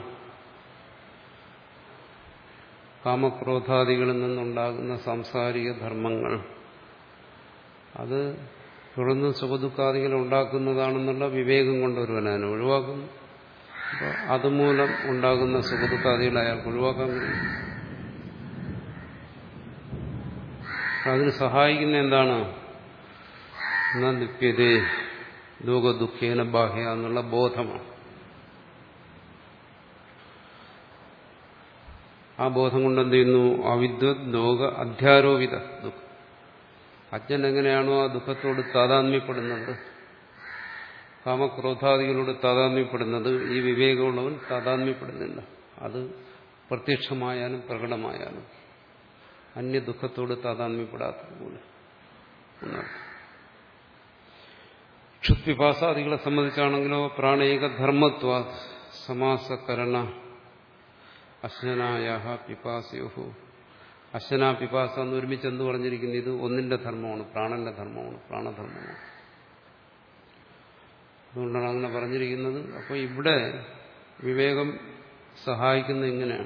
കാമക്രോധാദികളിൽ നിന്നുണ്ടാകുന്ന സാംസാരിക ധർമ്മങ്ങൾ, അത് തുടർന്ന് സുഖദുഃഖാദികൾ ഉണ്ടാക്കുന്നതാണെന്നുള്ള വിവേകം കൊണ്ടൊരുവൻ അതിനെ ഒഴിവാക്കുന്നു. അപ്പോൾ അതുമൂലം ഉണ്ടാകുന്ന സുഖദുഃഖാദികൾ അയാൾക്ക് ഒഴിവാക്കാൻ കഴിയും. അതിന് സഹായിക്കുന്ന എന്താണ്? ലിപ്യതേ ലോകദുഃഖേന ബാഹ്യ എന്നുള്ള ബോധമാണ്. ആ ബോധം കൊണ്ട് എന്ത് ചെയ്യുന്നു? അവിദ്വത് ലോക അധ്യാരോപിത ദുഃഖം. അജ്ഞൻ എങ്ങനെയാണോ ആ ദുഃഖത്തോട് താതാത്മ്യപ്പെടുന്നത്, കാമക്രോധാദികളോട് താതാത്മ്യപ്പെടുന്നത്, ഈ വിവേകമുള്ളവൻ താതാത്മ്യപ്പെടുന്നില്ല. അത് പ്രത്യക്ഷമായാലും പ്രകടമായാലും അന്യ ദുഃഖത്തോട് താതാത്മ്യപ്പെടാത്തതുപോലെ. ക്ഷുത്പിപാസാദികളെ സംബന്ധിച്ചാണെങ്കിലോ പ്രാണേക ധർമ്മത്വ സമാസകരണ അശ്വനായ പിപാസയോഹു. അശ്വന പിപാസ എന്ന് ഒരുമിച്ച് എന്ത് പറഞ്ഞിരിക്കുന്നു? ഇത് ഒന്നിന്റെ ധർമ്മമാണ്, പ്രാണന്റെ ധർമ്മമാണ്, പ്രാണധർമ്മമാണ്. അതുകൊണ്ടാണ് അങ്ങനെ പറഞ്ഞിരിക്കുന്നത്. അപ്പോൾ ഇവിടെ വിവേകം സഹായിക്കുന്നത് ഇങ്ങനെയാണ്.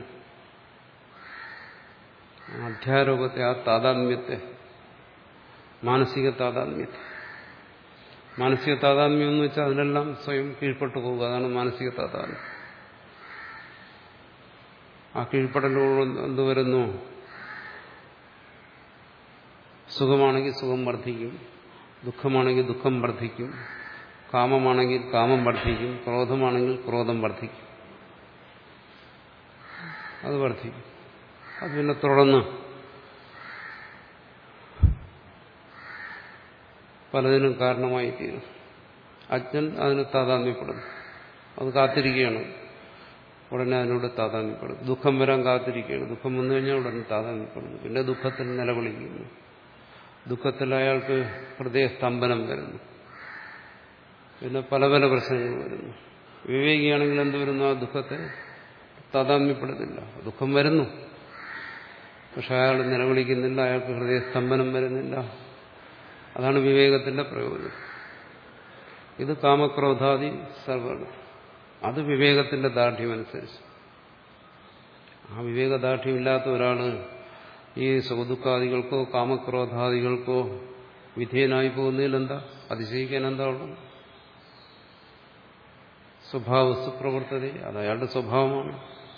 അധ്യാരോപത്തെ, ആ താതാത്മ്യത്തെ, മാനസിക താതാത്മ്യത്തെ. മാനസിക താതാത്മ്യം എന്ന് വെച്ചാൽ അതിനെല്ലാം സ്വയം കീഴ്പ്പെട്ടു പോവുക, അതാണ് മാനസിക താതാത്മ്യം. ആ കീഴ്പ്പെടലോട് എന്ത് വരുന്നു? സുഖമാണെങ്കിൽ സുഖം വർദ്ധിക്കും, ദുഃഖമാണെങ്കിൽ ദുഃഖം വർദ്ധിക്കും, കാമമാണെങ്കിൽ കാമം വർദ്ധിക്കും, ക്രോധമാണെങ്കിൽ ക്രോധം വർദ്ധിക്കും. അത് വർദ്ധിക്കും. അത് പിന്നെ തുടർന്ന് പലതിനും കാരണമായി തീരും. അജ്ഞൻ അതിന് താതാത്മ്യപ്പെടുന്നു, അത് കാത്തിരിക്കുകയാണ്, ഉടനെ അതിനോട് താതാത്മ്യപ്പെടുന്നു. ദുഃഖം വരാൻ കാത്തിരിക്കുകയാണ്, ദുഃഖം വന്നു കഴിഞ്ഞാൽ ഉടനെ താതാത്മ്യപ്പെടുന്നു. പിന്നെ ദുഃഖത്തിൽ നിലവിളിക്കുന്നു, ദുഃഖത്തിൽ അയാൾക്ക് ഹൃദയസ്തംഭനം വരുന്നു, പിന്നെ പല പല പ്രശ്നങ്ങൾ വരുന്നു. വിവേകിയാണെങ്കിൽ എന്ത് വരുന്നു? ആ ദുഃഖത്തെ താതാത്മ്യപ്പെടുന്നില്ല. ദുഃഖം വരുന്നു, പക്ഷെ അയാൾ നിലവിളിക്കുന്നില്ല, അയാൾക്ക് ഹൃദയസ്തംഭനം വരുന്നില്ല. അതാണ് വിവേകത്തിന്റെ പ്രയോജനം. ഇത് കാമക്രോധാദി സർവ്വ, അത് വിവേകത്തിന്റെ ദാർഢ്യമനുസരിച്ച്. ആ വിവേകദാർഢ്യമില്ലാത്ത ഒരാള് ഈ സുഖദുഃഖാദികൾക്കോ കാമക്രോധാദികൾക്കോ വിധേയനായി പോകുന്നതിൽ എന്താ അതിശയിക്കാൻ? എന്താ ഉള്ളത്? സ്വഭാവസ്തു പ്രവർത്തത, അത് അയാളുടെ സ്വഭാവമാണ്.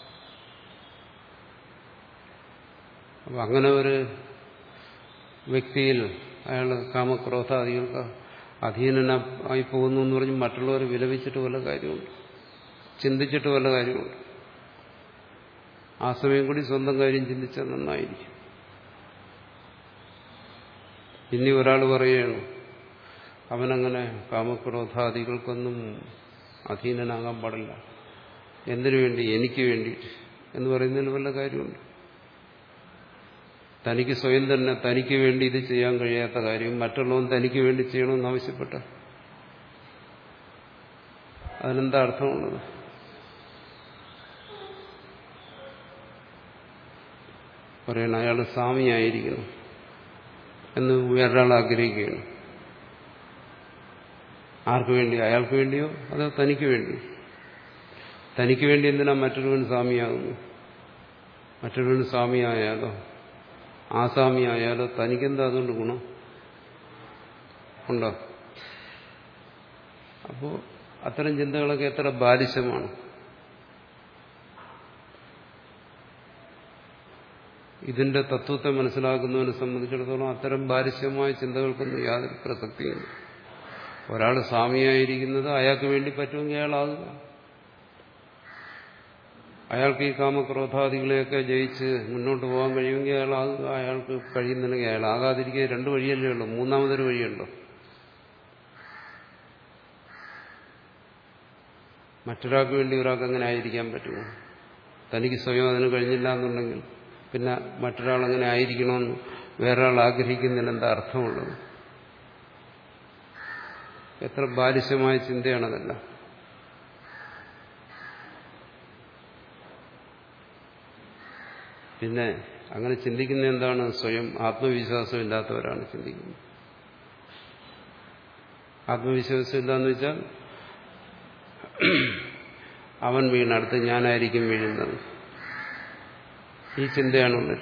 അപ്പം അങ്ങനെ ഒരു വ്യക്തിയിൽ അയാൾ കാമക്രോധാദികൾക്ക് അധീനനായി പോകുന്നു എന്ന് പറഞ്ഞ് മറ്റുള്ളവർ വിലപിച്ചിട്ട് വല്ല കാര്യമുണ്ട്? ചിന്തിച്ചിട്ട് വല്ല കാര്യമുണ്ട്? ആ സമയം കൂടി സ്വന്തം കാര്യം ചിന്തിച്ചാൽ നന്നായിരിക്കും. ഇനി ഒരാൾ പറയുകയാണ് അവനങ്ങനെ കാമക്രോധാദികൾക്കൊന്നും അധീനനാകാൻ പാടില്ല, എന്തിനു വേണ്ടി? എനിക്ക് വേണ്ടിയിട്ട് എന്ന് പറയുന്നതിൽ വല്ല കാര്യമുണ്ട്? തനിക്ക് സ്വയം തന്നെ തനിക്ക് വേണ്ടി ഇത് ചെയ്യാൻ കഴിയാത്ത കാര്യം മറ്റുള്ളവൻ തനിക്ക് വേണ്ടി ചെയ്യണമെന്ന് ആവശ്യപ്പെട്ട അതിനെന്താ അർത്ഥമുള്ളത്? പറയണം അയാൾ സ്വാമിയായിരിക്കണം എന്ന് വേറൊരാൾ ആഗ്രഹിക്കുകയാണ്. ആർക്ക് വേണ്ടി? അയാൾക്ക് വേണ്ടിയോ അതോ തനിക്ക് വേണ്ടി? തനിക്ക് വേണ്ടി എന്തിനാ മറ്റൊരുവൻ സ്വാമിയാകുന്നു? മറ്റൊരുവൻ സ്വാമിയായാലോ ആ സ്വാമിയായാലോ തനിക്കെന്താ അതുകൊണ്ട് ഗുണം ഉണ്ടോ? അപ്പോൾ അത്തരം ചിന്തകളൊക്കെ എത്ര ബാലിശമാണ്. ഇതിന്റെ തത്വത്തെ മനസ്സിലാക്കുന്നവനെ സംബന്ധിച്ചിടത്തോളം അത്തരം ബാലിശമായ ചിന്തകൾക്കൊന്നും യാതൊരു പ്രസക്തിയില്ല. ഒരാൾ സ്വാമിയായിരിക്കുന്നത് അയാൾക്ക് വേണ്ടി പറ്റുമെങ്കിൽ അയാളാകുക. അയാൾക്ക് ഈ കാമക്രോധാദികളെയൊക്കെ ജയിച്ച് മുന്നോട്ട് പോകാൻ കഴിയുമെങ്കിൽ അയാളാകുക. അയാൾക്ക് കഴിയുന്നുണ്ടെങ്കിൽ അയാളാകാതിരിക്കുക. രണ്ട് വഴിയല്ലേ ഉള്ളൂ, മൂന്നാമതൊരു വഴിയുണ്ടോ? മറ്റൊരാൾക്ക് വേണ്ടി ഒരാൾക്ക് അങ്ങനെ ആയിരിക്കാൻ പറ്റുമോ? തനിക്ക് സ്വയം അതിന് കഴിഞ്ഞില്ല എന്നുണ്ടെങ്കിൽ പിന്നെ മറ്റൊരാൾ അങ്ങനെ ആയിരിക്കണമെന്ന് വേറൊരാൾ ആഗ്രഹിക്കുന്നതിന് എന്താ അർത്ഥമുള്ളത്? എത്ര ബാലിശമായ ചിന്തയാണതല്ല. പിന്നെ അങ്ങനെ ചിന്തിക്കുന്ന എന്താണ്? സ്വയം ആത്മവിശ്വാസം ഇല്ലാത്തവരാണ് ചിന്തിക്കുന്നത്. ആത്മവിശ്വാസം ഇല്ലാന്ന് വെച്ചാൽ അവൻ വീണടുത്ത് ഞാനായിരിക്കും വീഴുന്നത്, ഈ ചിന്തയാണുള്ളത്.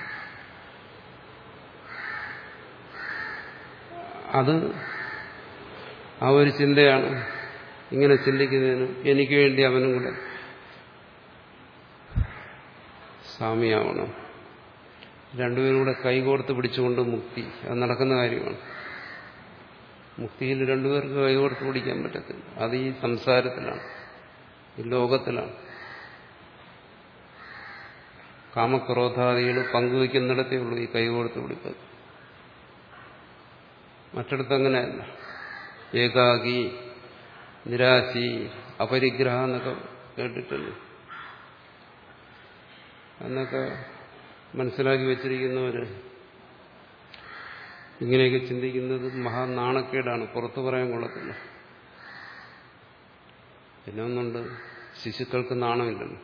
അത് ആ ഒരു ചിന്തയാണ്. ഇങ്ങനെ ചിന്തിക്കുന്നതിന് എനിക്ക് വേണ്ടി അവനും കൂടെ സ്വാമിയാവണം, രണ്ടുപേരും കൂടെ കൈകോർത്ത് പിടിച്ചുകൊണ്ട് മുക്തി, അത് നടക്കുന്ന കാര്യമാണ്. മുക്തിയിൽ രണ്ടുപേർക്ക് കൈകോർത്ത് പിടിക്കാൻ പറ്റത്തില്ല. അത് ഈ സംസാരത്തിലാണ്, ഈ ലോകത്തിലാണ്. കാമക്രോധാദികൾ പങ്കുവയ്ക്കുന്നിടത്തേ ഉള്ളൂ ഈ കൈകോർത്ത് പിടിപ്പത്. മറ്റിടത്തങ്ങനെയല്ല. ഏകാഗി, നിരാശി, അപരിഗ്രഹം എന്നൊക്കെ കേട്ടിട്ടില്ലേ? എന്നൊക്കെ മനസ്സിലാക്കി വച്ചിരിക്കുന്നവര് ഇങ്ങനെയൊക്കെ ചിന്തിക്കുന്നത് മഹാ നാണക്കേടാണ്, പുറത്തു പറയാൻ കൊള്ളത്തില്ല. പിന്നെ ഒന്നുണ്ട്, ശിശുക്കൾക്ക് നാണമില്ലല്ലോ.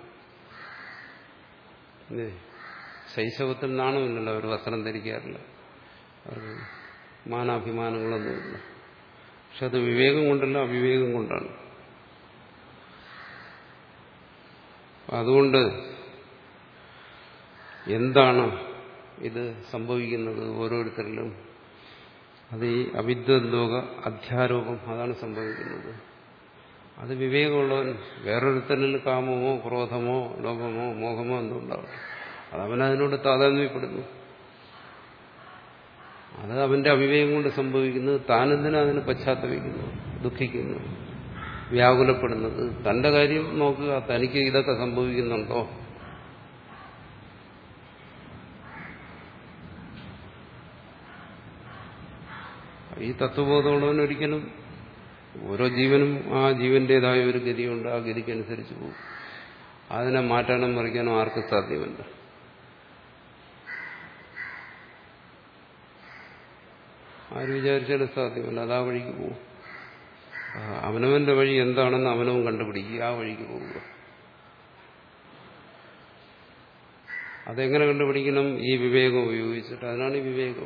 ശൈശവത്തിൽ നാണമില്ലല്ലോ, അവർ വസ്ത്രം ധരിക്കാറില്ല, അവർക്ക് മാനാഭിമാനങ്ങളൊന്നുമില്ല. പക്ഷെ അത് വിവേകം കൊണ്ടല്ല, അവിവേകം കൊണ്ടാണ്. അതുകൊണ്ട് എന്താണ് ഇത് സംഭവിക്കുന്നത് ഓരോരുത്തരിലും? അത് ഈ അവിദ്വദ്ലോക അധ്യാരോപം, അതാണ് സംഭവിക്കുന്നത്. അത് വിവേകമുള്ളവൻ വേറൊരുത്തരിൽ കാമമോ ക്രോധമോ ലോഭമോ മോഹമോ എന്തുണ്ടാവും, അതവനതിനോട് താതാത്മ്യപ്പെടുന്നു. അത് അവന്റെ അവിവേകം കൊണ്ട് സംഭവിക്കുന്നത്. താനെന്തിനാ അതിന് പശ്ചാത്തപിക്കുന്നു, ദുഃഖിക്കുന്നു, വ്യാകുലപ്പെടുന്നത്? തന്റെ കാര്യം നോക്കുക, തനിക്ക് ഇതൊക്കെ സംഭവിക്കുന്നുണ്ടോ? ഈ തത്വബോധമുള്ളവൻ ഒരിക്കലും, ഓരോ ജീവനും ആ ജീവന്റേതായ ഒരു ഗതിയുണ്ട്, ആ ഗതിക്കനുസരിച്ച് പോകും. അതിനെ മാറ്റാനോ മറിക്കാനോ ആർക്കും സാധ്യമല്ല. ആര് വിചാരിച്ചാലും സാധ്യമല്ല. അതാ വഴിക്ക് പോകും. അവനവന്റെ വഴി എന്താണെന്ന് അവനവൻ കണ്ടുപിടിക്കുക, ആ വഴിക്ക് പോവുക. അതെങ്ങനെ കണ്ടുപിടിക്കണം? ഈ വിവേകം ഉപയോഗിച്ചിട്ട്. അതിനാണ് ഈ വിവേകം.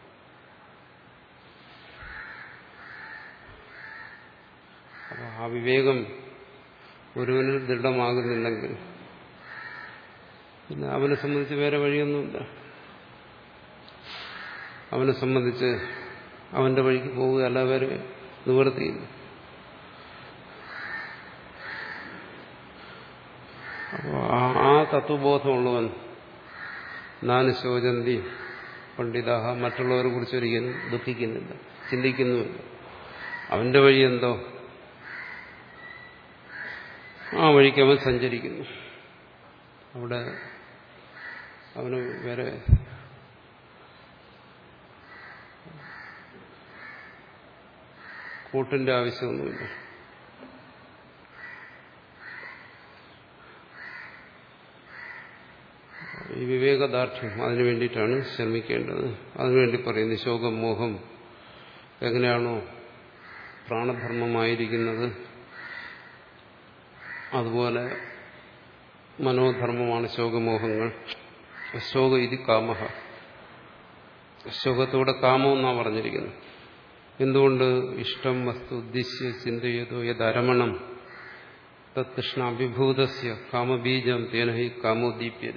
അപ്പൊ ആ വിവേകം ഒരുവനിൽ ദൃഢമാകുന്നില്ലെങ്കിൽ പിന്നെ അവനെ സംബന്ധിച്ച് വേറെ വഴിയൊന്നുമില്ല. അവനെ സംബന്ധിച്ച് അവന്റെ വഴിക്ക് പോവുക, അല്ല വേറെ നിവൃത്തിയില്ല. അപ്പോൾ ആ തത്വബോധമുള്ളവൻ നാന് ശോചന്തി പണ്ഡിതാഹ, മറ്റുള്ളവരെ കുറിച്ച് ഒരിക്കലും ദുഃഖിക്കുന്നില്ല, ചിന്തിക്കുന്നുമില്ല. അവന്റെ വഴി എന്തോ ആ വഴിക്ക് അവൻ സഞ്ചരിക്കുന്നു. അവിടെ അവന് വേറെ കൂട്ടിന്റെ ആവശ്യമൊന്നുമില്ല. ഈ വിവേക തദാർഢ്യം, അതിനു വേണ്ടിയിട്ടാണ് ശ്രമിക്കേണ്ടത്. അതിനുവേണ്ടി പറയുന്നു ശോകം മോഹം എങ്ങനെയാണോ പ്രാണധർമ്മമായിരിക്കുന്നത് അതുപോലെ മനോധർമ്മമാണ് ശോകമോഹങ്ങൾ. ശോക ഇത് കാമഹ, ശോകത്തോടെ കാമം എന്നാണ് പറഞ്ഞിരിക്കുന്നത്. എന്തുകൊണ്ട്? ഇഷ്ടം വസ്തു ഉദ്ദേശ്യ ചിന്തയതോ യദരമണം തൃഷ്ണാഭിഭൂതസ്യ കാമബീജം തേന ഹി കാമോദീപ്യത.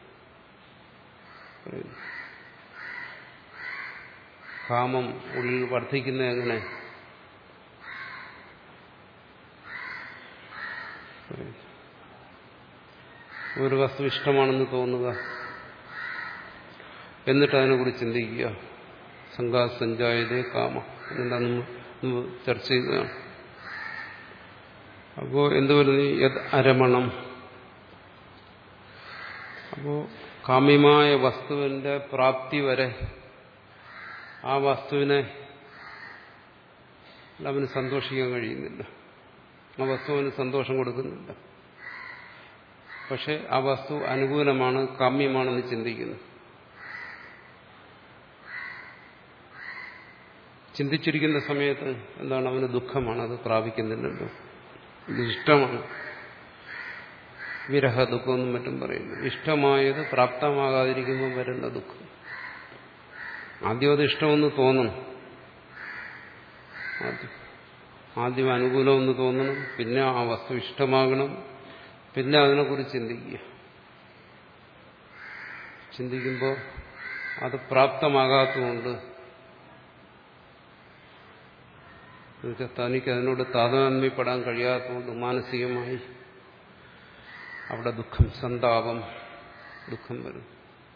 കാമം ഉള്ളിൽ വർദ്ധിക്കുന്നത് എങ്ങനെ? ഒരു വസ്തു ഇഷ്ടമാണെന്ന് തോന്നുക, എന്നിട്ട് അതിനെക്കുറിച്ച് ചിന്തിക്കുക. സംഘാസഞ്ചായതേ കാമ എന്നെല്ലാം നമ്മൾ ചർച്ച ചെയ്തതാണ്. അപ്പോ എന്തുവരുന്നു? യത് അരമണം. അപ്പോ കാമ്യമായ വസ്തുവിന്റെ പ്രാപ്തി വരെ ആ വസ്തുവിനെ അവന് സന്തോഷിക്കാൻ കഴിയുന്നില്ല, ആ വസ്തുവിന് സന്തോഷം കൊടുക്കുന്നില്ല. പക്ഷെ ആ വസ്തു അനുകൂലമാണ്, കാമ്യമാണെന്ന് ചിന്തിക്കുന്നു. ചിന്തിച്ചിരിക്കുന്ന സമയത്ത് എന്താണ്? അവന് ദുഃഖമാണ്, അത് പ്രാപിക്കുന്നില്ലല്ലോ. ഇത് ഇഷ്ടമാണ്, വിരഹ ദുഃഖമെന്നും മറ്റും പറയുന്നു. ഇഷ്ടമായത് പ്രാപ്തമാകാതിരിക്കുമ്പോൾ വരുന്ന ദുഃഖം. ആദ്യം അത് ഇഷ്ടമെന്ന് തോന്നണം, ആദ്യം ആദ്യം അനുകൂലമെന്ന് തോന്നണം, പിന്നെ ആ വസ്തു ഇഷ്ടമാകണം, പിന്നെ അതിനെക്കുറിച്ച് ചിന്തിക്കുക. ചിന്തിക്കുമ്പോൾ അത് പ്രാപ്തമാകാത്തതുകൊണ്ട് തനിക്ക് അതിനോട് താതാത്മ്യപ്പെടാൻ കഴിയാത്തതുകൊണ്ട് മാനസികമായി അവിടെ ദുഃഖം, സന്താപം, ദുഃഖം വരും.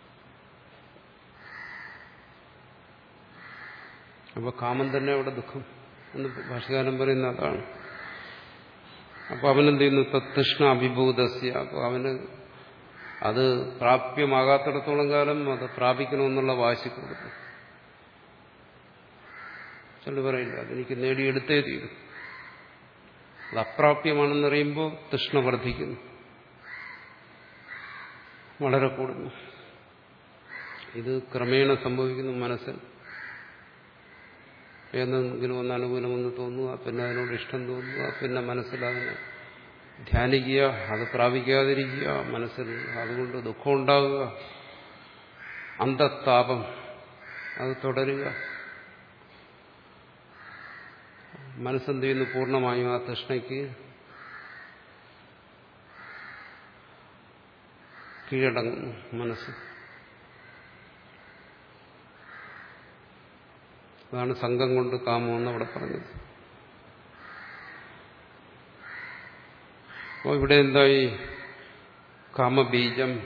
അപ്പൊ കാമം തന്നെ അവിടെ ദുഃഖം എന്ന് ഭാഷകാരൻ പറയുന്ന അതാണ്. അപ്പൊ അവനെന്ത് ചെയ്യുന്നു? തൃഷ്ണ അഭിഭൂതസ്യ. അപ്പൊ അവന് അത് പ്രാപ്യമാകാത്തിടത്തോളം കാലം അത് പ്രാപിക്കണമെന്നുള്ള വാശി കൊടുക്കും. ചില പറയില്ല, അതെനിക്ക് നേടിയെടുത്തേ തീരും. അത് അപ്രാപ്യമാണെന്നറിയുമ്പോൾ തൃഷ്ണ വർദ്ധിക്കുന്നു, വളരെ കൂടുന്നു. ഇത് ക്രമേണ സംഭവിക്കുന്നു മനസ്സിൽ. ഏതെങ്കിലും ഒന്ന് അനുകൂലമെന്ന് തോന്നുക, പിന്നെ അതിനോട് ഇഷ്ടം തോന്നുക, പിന്നെ മനസ്സിൽ അതിനെ ധ്യാനിക്കുക, അത് പ്രാപിക്കാതിരിക്കുക, മനസ്സിൽ അതുകൊണ്ട് ദുഃഖം ഉണ്ടാവുക, അന്തത്താപം, അത് തുടരുക. മനസ്സെന്ത് ചെയ്യുന്നു? പൂർണ്ണമായും ആ തൃഷ്ണയ്ക്ക് കീഴടങ്ങുന്നു മനസ്സ്. അതാണ് സംഘം കൊണ്ട് കാമമെന്ന് അവിടെ പറഞ്ഞത്. അപ്പോൾ ഇവിടെ എന്തായി? കാമബീജം,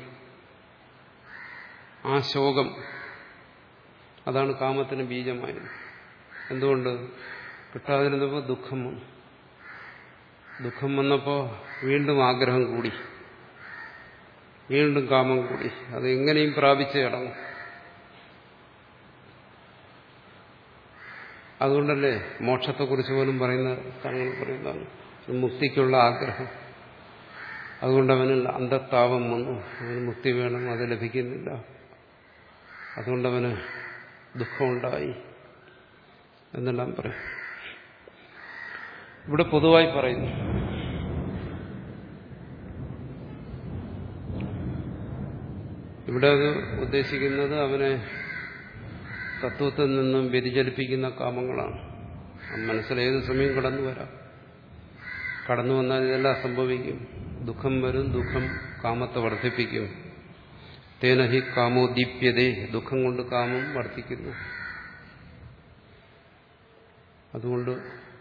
ആ ശോകം, അതാണ് കാമത്തിന് ബീജമായത്. എന്തുകൊണ്ട്? കിട്ടാതിരുന്നപ്പോൾ ദുഃഖം വന്നു. ദുഃഖം വന്നപ്പോൾ വീണ്ടും ആഗ്രഹം കൂടി, വീണ്ടും കാമം കൂടി. അത് എങ്ങനെയും പ്രാപിച്ചേ അടങ്ങും. അതുകൊണ്ടല്ലേ മോക്ഷത്തെക്കുറിച്ച് പോലും പറയുന്ന തങ്ങൾ പറയുന്നതാണ് മുക്തിക്കുള്ള ആഗ്രഹം. അതുകൊണ്ട് അവനിൽ അന്തത്താപം വന്നു, അവന് മുക്തി വേണം, അത് ലഭിക്കുന്നില്ല, അതുകൊണ്ടവന് ദുഃഖമുണ്ടായി എന്നെല്ലാം പറയും. ഇവിടെ പൊതുവായി പറയുന്നു. ഇവിടെ അത് ഉദ്ദേശിക്കുന്നത് അവനെ തത്വത്തിൽ നിന്നും വ്യതിചലിപ്പിക്കുന്ന കാമങ്ങളാണ്. മനസ്സിലേത് സമയം കടന്നു വരാം. കടന്നു വന്നാൽ ഇതെല്ലാം സംഭവിക്കും. ദുഃഖം വരും, ദുഃഖം കാമത്തെ വർദ്ധിപ്പിക്കും. തേന ഹി കാമോദീപ്യതേ, ദുഃഖം കൊണ്ട് കാമം വർദ്ധിക്കുന്നു. അതുകൊണ്ട്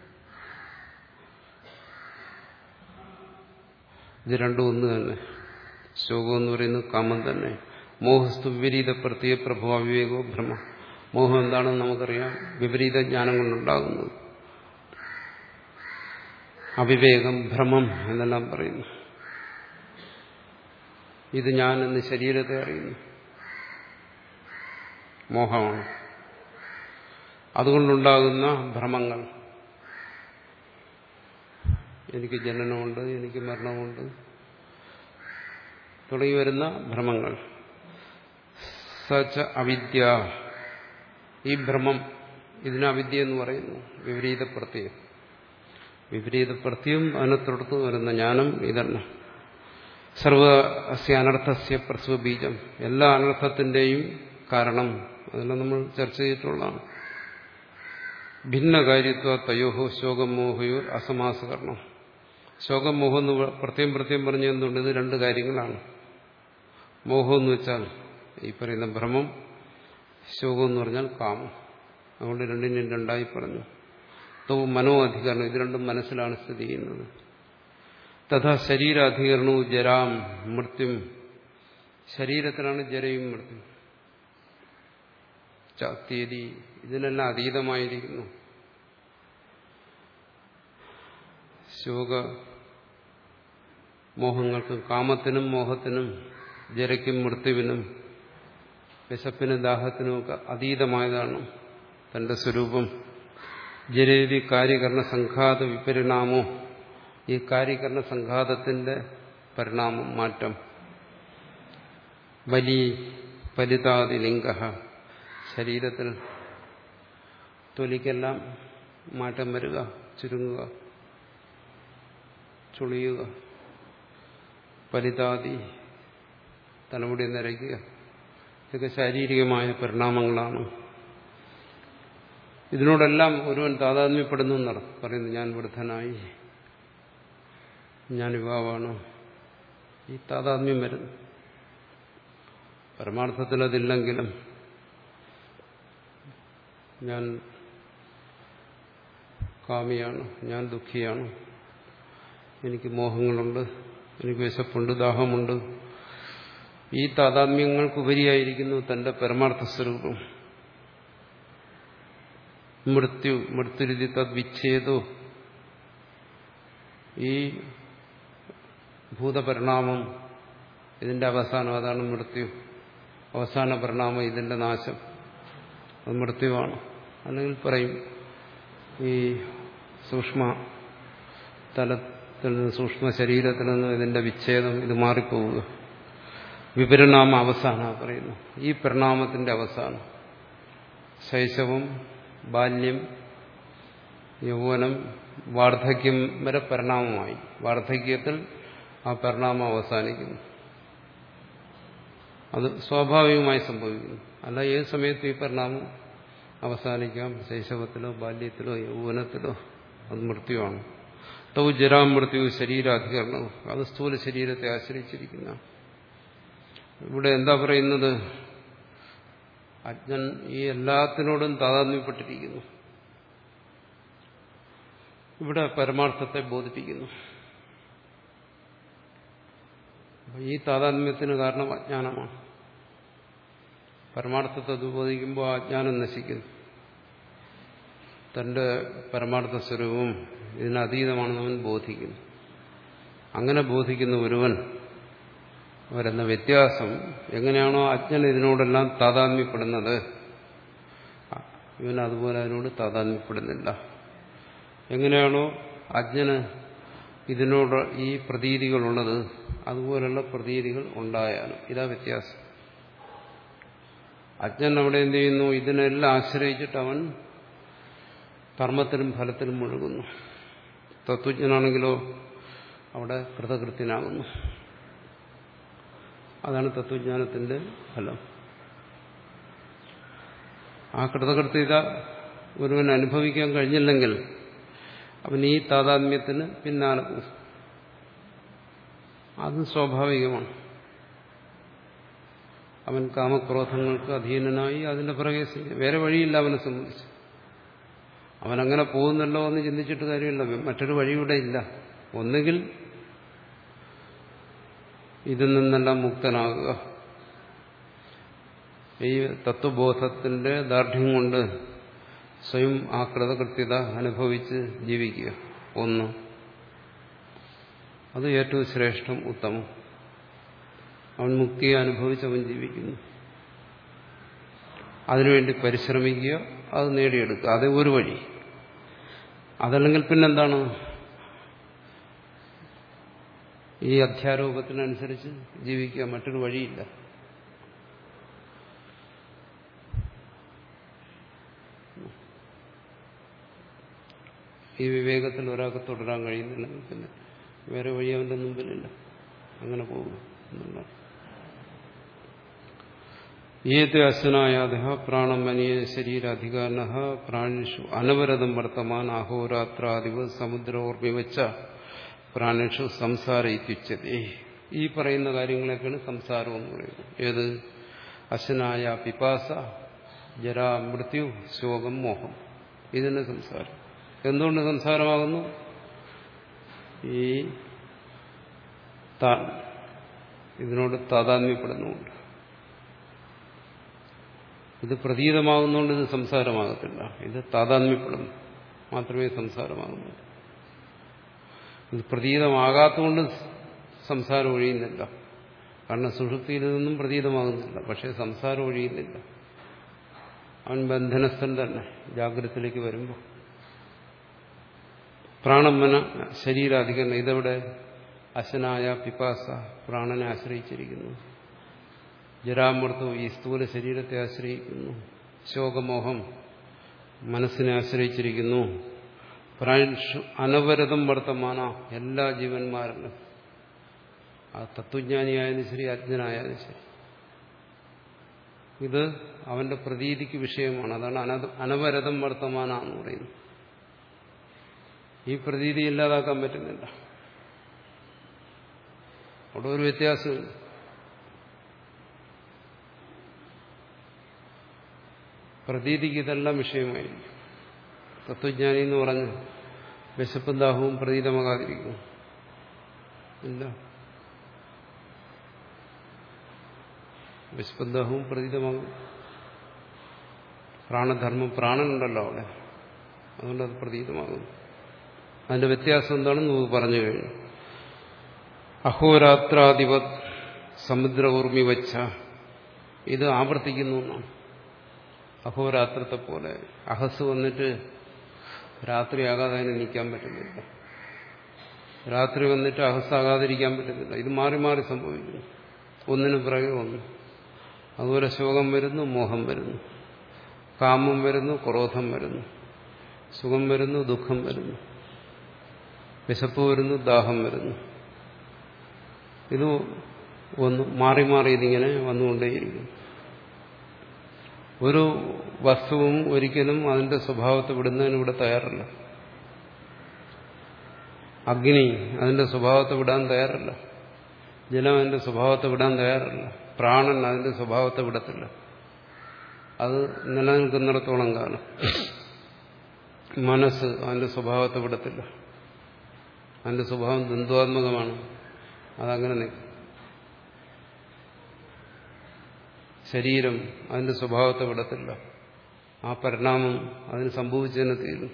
ഇത് രണ്ടും ഒന്ന് തന്നെ. ശോകം എന്ന് പറയുന്നത് കാമം തന്നെ. മോഹസ്തു വിപരീത പ്രത്യേക പ്രഭവ വിവേകോ ഭ്രമ. മോഹം എന്താണെന്ന് നമുക്കറിയാം, വിപരീത ജ്ഞാനം കൊണ്ടുണ്ടാകുന്നത്. അവിവേകം, ഭ്രമം എന്നെല്ലാം പറയുന്നു. ഇത് ഞാൻ എന്ന് ശരീരത്തെ അറിയുന്നു, മോഹമാണ്. അതുകൊണ്ടുണ്ടാകുന്ന ഭ്രമങ്ങൾ, എനിക്ക് ജനനമുണ്ട്, എനിക്ക് മരണമുണ്ട് തുടങ്ങി വരുന്ന ഭ്രമങ്ങൾ. സച്ച അവിദ്യ, ഈ ഭ്രമം, ഇതിന് അവിദ്യ എന്ന് പറയുന്നു. വിപരീത പ്രത്യയം. വിപരീത പ്രത്യയം അതിനെ തുടർന്ന് വരുന്ന ജ്ഞാനം ഇതന്നെ. സർവ അസ്യ അനർത്ഥസ്യ പ്രസവ ബീജം, എല്ലാ അനർത്ഥത്തിന്റെയും കാരണം. അതെല്ലാം നമ്മൾ ചർച്ച ചെയ്തിട്ടുള്ളതാണ്. ഭിന്ന കാര്യത്വ തയോഹോ ശോകമോഹയോർ അസമാസകരണം. ശോകമോഹം എന്ന് പ്രത്യേകം പ്രത്യേകം പറഞ്ഞ എന്തുകൊണ്ട്? ഇത് രണ്ട് കാര്യങ്ങളാണ്. മോഹം എന്ന് വെച്ചാൽ ഈ പറയുന്ന ഭ്രമം, ശോകം എന്ന് പറഞ്ഞാൽ കാമം. അതുകൊണ്ട് രണ്ടിനും രണ്ടായി പറഞ്ഞു. തോ മനോ അധികരണം, ഇത് രണ്ടും മനസ്സിലാണ് സ്ഥിതി ചെയ്യുന്നത്. തഥാ ശരീരാധികരണവും ജരാം മൃത്യും, ശരീരത്തിലാണ് ജരയും മൃത്യു. തീയതി ഇതിനെല്ലാം അതീതമായിരിക്കുന്നു. ശോക മോഹങ്ങൾക്കും കാമത്തിനും മോഹത്തിനും ജരയ്ക്കും മൃത്യുവിനും വിശപ്പിനും ദാഹത്തിനുമൊക്കെ അതീതമായതാണ് തന്റെ സ്വരൂപം. ജരേവി കാര്യകരണ സംഘാത വിപരിണാമോ, ഈ കാര്യകരണ സംഘാതത്തിന്റെ പരിണാമം, മാറ്റം. ബലി ഫലിതാദി ലിംഗ, ശരീരത്തിൽ തൊലിക്കെല്ലാം മാറ്റം വരിക, ചുരുങ്ങുക, ചുളിയുക. ഫലിതാദി, തലമുടി നരയ്ക്കുക, ഇതൊക്കെ ശാരീരികമായ പരിണാമങ്ങളാണ്. ഇതിനോടെല്ലാം ഒരുവൻ താതാത്മ്യപ്പെടുന്നു എന്നാണ് പറയുന്നത്. ഞാൻ വൃദ്ധനായി, ഞാൻ യുവാവാണ്, ഈ താതാത്മ്യം വരുന്നു. പരമാർത്ഥത്തിൽ അതില്ലെങ്കിലും ഞാൻ കാമിയാണ്, ഞാൻ ദുഃഖിയാണ്, എനിക്ക് മോഹങ്ങളുണ്ട്, എനിക്ക് വിശപ്പുണ്ട്, ദാഹമുണ്ട്. ഈ താതാത്മ്യങ്ങൾക്കുപരിയായിരിക്കുന്നു തന്റെ പരമാർത്ഥ സ്വരൂപം. മൃത്യു മൃത്യുരുതി തദ്വിച്ഛേദോ, ഈ ഭൂതപരിണാമം ഇതിന്റെ അവസാനം, അതാണ് മൃത്യു. അവസാന പരിണാമം ഇതിന്റെ നാശം, അത് മൃത്യുവാണ്. അല്ലെങ്കിൽ പറയും ഈ സൂക്ഷ്മ തലത്തിൽ നിന്ന്, സൂക്ഷ്മ ശരീരത്തിൽ നിന്ന് ഇതിന്റെ വിച്ഛേദം, ഇത് മാറിപ്പോവുക. വിപരിണാമ അവസാന പറയുന്നു. ഈ പരിണാമത്തിന്റെ അവസാനം ശൈശവം, ബാല്യം, യൗവനം, വാർദ്ധക്യം വരെ പരിണാമമായി. വാർദ്ധക്യത്തിൽ ആ പരിണാമം അവസാനിക്കുന്നു. അത് സ്വാഭാവികമായി സംഭവിക്കുന്നു. അല്ല ഏത് സമയത്തും ഈ പരിണാമം അവസാനിക്കാം. ശൈശവത്തിലോ ബാല്യത്തിലോ യൗവനത്തിലോ. അത് മൃത്യുവാണ്. തൗ ജരാമൃത്യു ശരീരാധികരണവും, അത് സ്ഥൂല ശരീരത്തെ ആശ്രയിച്ചിരിക്കുന്ന. ഇവിടെ എന്താ പറയുന്നത്? അജ്ഞൻ ഈ എല്ലാത്തിനോടും താതാത്മ്യപ്പെട്ടിരിക്കുന്നു. ഇവിടെ പരമാർത്ഥത്തെ ബോധിപ്പിക്കുന്നു. ഈ താതാത്മ്യത്തിന് കാരണം അജ്ഞാനമാണ്. പരമാർത്ഥത്തെ ബോധിക്കുമ്പോൾ ആ അജ്ഞാനം നശിക്കുന്നു. തന്റെ പരമാർത്ഥ സ്വരൂപം ഇതിനതീതമാണെന്ന് അവൻ ബോധിക്കുന്നു. അങ്ങനെ ബോധിക്കുന്ന ഒരുവൻ വരുന്ന വ്യത്യാസം, എങ്ങനെയാണോ അജ്ഞൻ ഇതിനോടെല്ലാം താതാത്മ്യപ്പെടുന്നത്, ഇവൻ അതുപോലെ അതിനോട് താതാത്മ്യപ്പെടുന്നില്ല. എങ്ങനെയാണോ അജ്ഞന് ഇതിനോട് ഈ പ്രതീതികളുള്ളത്, അതുപോലുള്ള പ്രതീതികൾ ഉണ്ടായാലും ഇതാ വ്യത്യാസം. അജ്ഞൻ അവിടെ എന്ത് ചെയ്യുന്നു? ഇതിനെല്ലാം ആശ്രയിച്ചിട്ട് അവൻ കർമ്മത്തിലും ഫലത്തിലും മുഴുകുന്നു. തത്വജ്ഞനാണെങ്കിലോ അവിടെ കൃതകൃത്യനാകുന്നു. അതാണ് തത്വജ്ഞാനത്തിന്റെ ഫലം. ആ കൃതകൃത്യത ഒരുവൻ അനുഭവിക്കാൻ കഴിഞ്ഞില്ലെങ്കിൽ അവൻ ഈ താതാത്മ്യത്തിന് പിന്നാലെ പോകും. അതും സ്വാഭാവികമാണ്. അവൻ കാമക്രോധങ്ങൾക്ക് അധീനനായി അതിന്റെ പിറകെ, വേറെ വഴിയില്ല അവനെ സംബന്ധിച്ച്. അവനങ്ങനെ പോകുന്നല്ലോ എന്ന് ചിന്തിച്ചിട്ട് കാര്യമില്ല. മറ്റൊരു വഴിയുടെ ഇല്ല. ഒന്നുകിൽ ഇതിൽ നിന്നെല്ലാം മുക്തനാകുക, ഈ തത്വബോധത്തിന്റെ ദാർഢ്യം കൊണ്ട് സ്വയം ആ കൃതകൃത്യത അനുഭവിച്ച് ജീവിക്കുക. ഒന്ന്, അത് ഏറ്റവും ശ്രേഷ്ഠം, ഉത്തമം. അവൻ മുക്തിയെ അനുഭവിച്ച് അവൻ ജീവിക്കുന്നു. അതിനുവേണ്ടി പരിശ്രമിക്കുക, അത് നേടിയെടുക്കുക. അത് ഒരു വഴി. അതല്ലെങ്കിൽ പിന്നെന്താണ്? ഈ അധ്യാരോപത്തിനനുസരിച്ച് ജീവിക്കുക. മറ്റൊരു വഴിയില്ല. ഈ വിവേകത്തിൽ ഒരാൾക്ക് തുടരാൻ കഴിയുന്നില്ലെങ്കിൽ പിന്നെ വേറെ വഴി അവന്റെ മുമ്പിലില്ല. അങ്ങനെ പോകുന്നു എന്നുള്ള ഏത് അശ്വനായാദ പ്രാണം മനീയ ശരീരാധികാരണ പ്രാണിഷു അനവരതം വർത്തമാൻ അഹോരാത്രാദിവ സമുദ്രോർമിവച്ച പ്രാണിഷു സംസാര ഇത്യുച്യതേ. ഈ പറയുന്ന കാര്യങ്ങളൊക്കെയാണ് സംസാരം എന്ന് പറയുന്നത്. ഏത്? അശ്വനായ പിപാസ, ജരാ, മൃത്യു, ശോകം, മോഹം. ഇതിന് സംസാരം. എന്തുകൊണ്ട് സംസാരമാകുന്നു? ഈ താൻ ഇതിനോട് താതാത്മ്യപ്പെടുന്നുണ്ട്. ഇത് പ്രതീതമാകുന്നതുകൊണ്ട് ഇത് സംസാരമാകത്തില്ല. ഇത് താതാത്മ്യപ്പെടുന്നു മാത്രമേ സംസാരമാകുന്നുള്ളൂ. ഇത് പ്രതീതമാകാത്തതുകൊണ്ട് സംസാരം ഒഴിയുന്നില്ല. കാരണം സുഷുപ്തിയിൽ നിന്നും പ്രതീതമാകുന്നില്ല. പക്ഷെ സംസാരം ഒഴിയുന്നില്ല. അവൻ ബന്ധനസ്ഥൻ തന്നെ ജാഗ്രതത്തിലേക്ക് വരുമ്പോൾ. പ്രാണമന ശരീരാധികരണം. ഇതെവിടെ? അശനായ പിപാസ പ്രാണനെ ആശ്രയിച്ചിരിക്കുന്നു. ജരാമൃത്തു ഈ സ്ഥൂല ശരീരത്തെ ആശ്രയിക്കുന്നു. ശോകമോഹം മനസ്സിനെ ആശ്രയിച്ചിരിക്കുന്നു. പ്രാണിഷു അനവരതം വർത്തമാന എല്ലാ ജീവന്മാരിലും, ആ തത്വജ്ഞാനിയായാലും ശരി അജ്ഞനായാലും ശരി, ഇത് അവന്റെ പ്രതീതിക്ക് വിഷയമാണ്. അതാണ് അനവരതം വർത്തമാന എന്ന് പറയുന്നത്. ഈ പ്രതീതി ഇല്ലാതാക്കാൻ പറ്റുന്നില്ല. അവിടെ ഒരു വ്യത്യാസമില്ല. പ്രതീതിക്ക് ഇതെല്ലാം വിഷയമായിരിക്കും. തത്വജ്ഞാനി എന്ന് പറഞ്ഞ് വിശപ്പും ദാഹവും പ്രതീതമാകാതിരിക്കും ഇല്ല. വിശപ്പും ദാഹവും പ്രതീതമാകും. പ്രാണധർമ്മം പ്രാണനുണ്ടല്ലോ അവിടെ, അതുകൊണ്ട് അത് പ്രതീതമാകുന്നു. അതിന്റെ വ്യത്യാസം എന്താണെന്ന് നമുക്ക് പറഞ്ഞു കഴിഞ്ഞു. അഹോരാത്രാധിപത് സമുദ്ര ഊർമി വച്ച, ഇത് ആവർത്തിക്കുന്നു എന്നാണ്. അഹോരാത്രത്തെ പോലെ അഹസ് വന്നിട്ട് രാത്രിയാകാതെ അതിന് നീക്കാൻ പറ്റുന്നില്ല. രാത്രി വന്നിട്ട് അഹസ്സാകാതിരിക്കാൻ പറ്റുന്നില്ല. ഇത് മാറി മാറി സംഭവിക്കുന്നു, ഒന്നിനു പിറകെ ഒന്ന്. അതുപോലെ ശോകം വരുന്നു, മോഹം വരുന്നു, കാമം വരുന്നു, ക്രോധം വരുന്നു, സുഖം വരുന്നു, ദുഃഖം വരുന്നു, വിശപ്പ് വരുന്നു, ദാഹം വരുന്നു. ഇത് ഒന്ന് മാറി മാറി ഇതിങ്ങനെ വന്നുകൊണ്ടേയിരിക്കും. ഒരു വസ്തുവും ഒരിക്കലും അതിന്റെ സ്വഭാവത്തെ വിടുന്നതിന് ഇവിടെ തയ്യാറല്ല. അഗ്നി അതിന്റെ സ്വഭാവത്തെ വിടാൻ തയ്യാറല്ല. ജലം അതിന്റെ സ്വഭാവത്തെ വിടാൻ തയ്യാറല്ല. പ്രാണൻ അതിന്റെ സ്വഭാവത്തെ വിടത്തില്ല. അത് നിലനിൽക്കുന്നിടത്തോളം കാലം. മനസ്സ് അതിന്റെ സ്വഭാവത്തെ വിടത്തില്ല. അതിന്റെ സ്വഭാവം ദ്വന്ദ്വാത്മകമാണ്. അതങ്ങനെ നിൽക്കും. ശരീരം അതിന്റെ സ്വഭാവത്തെ വിടത്തില്ല. ആ പരിണാമം അതിന് സംഭവിച്ചതിനെ തീരും.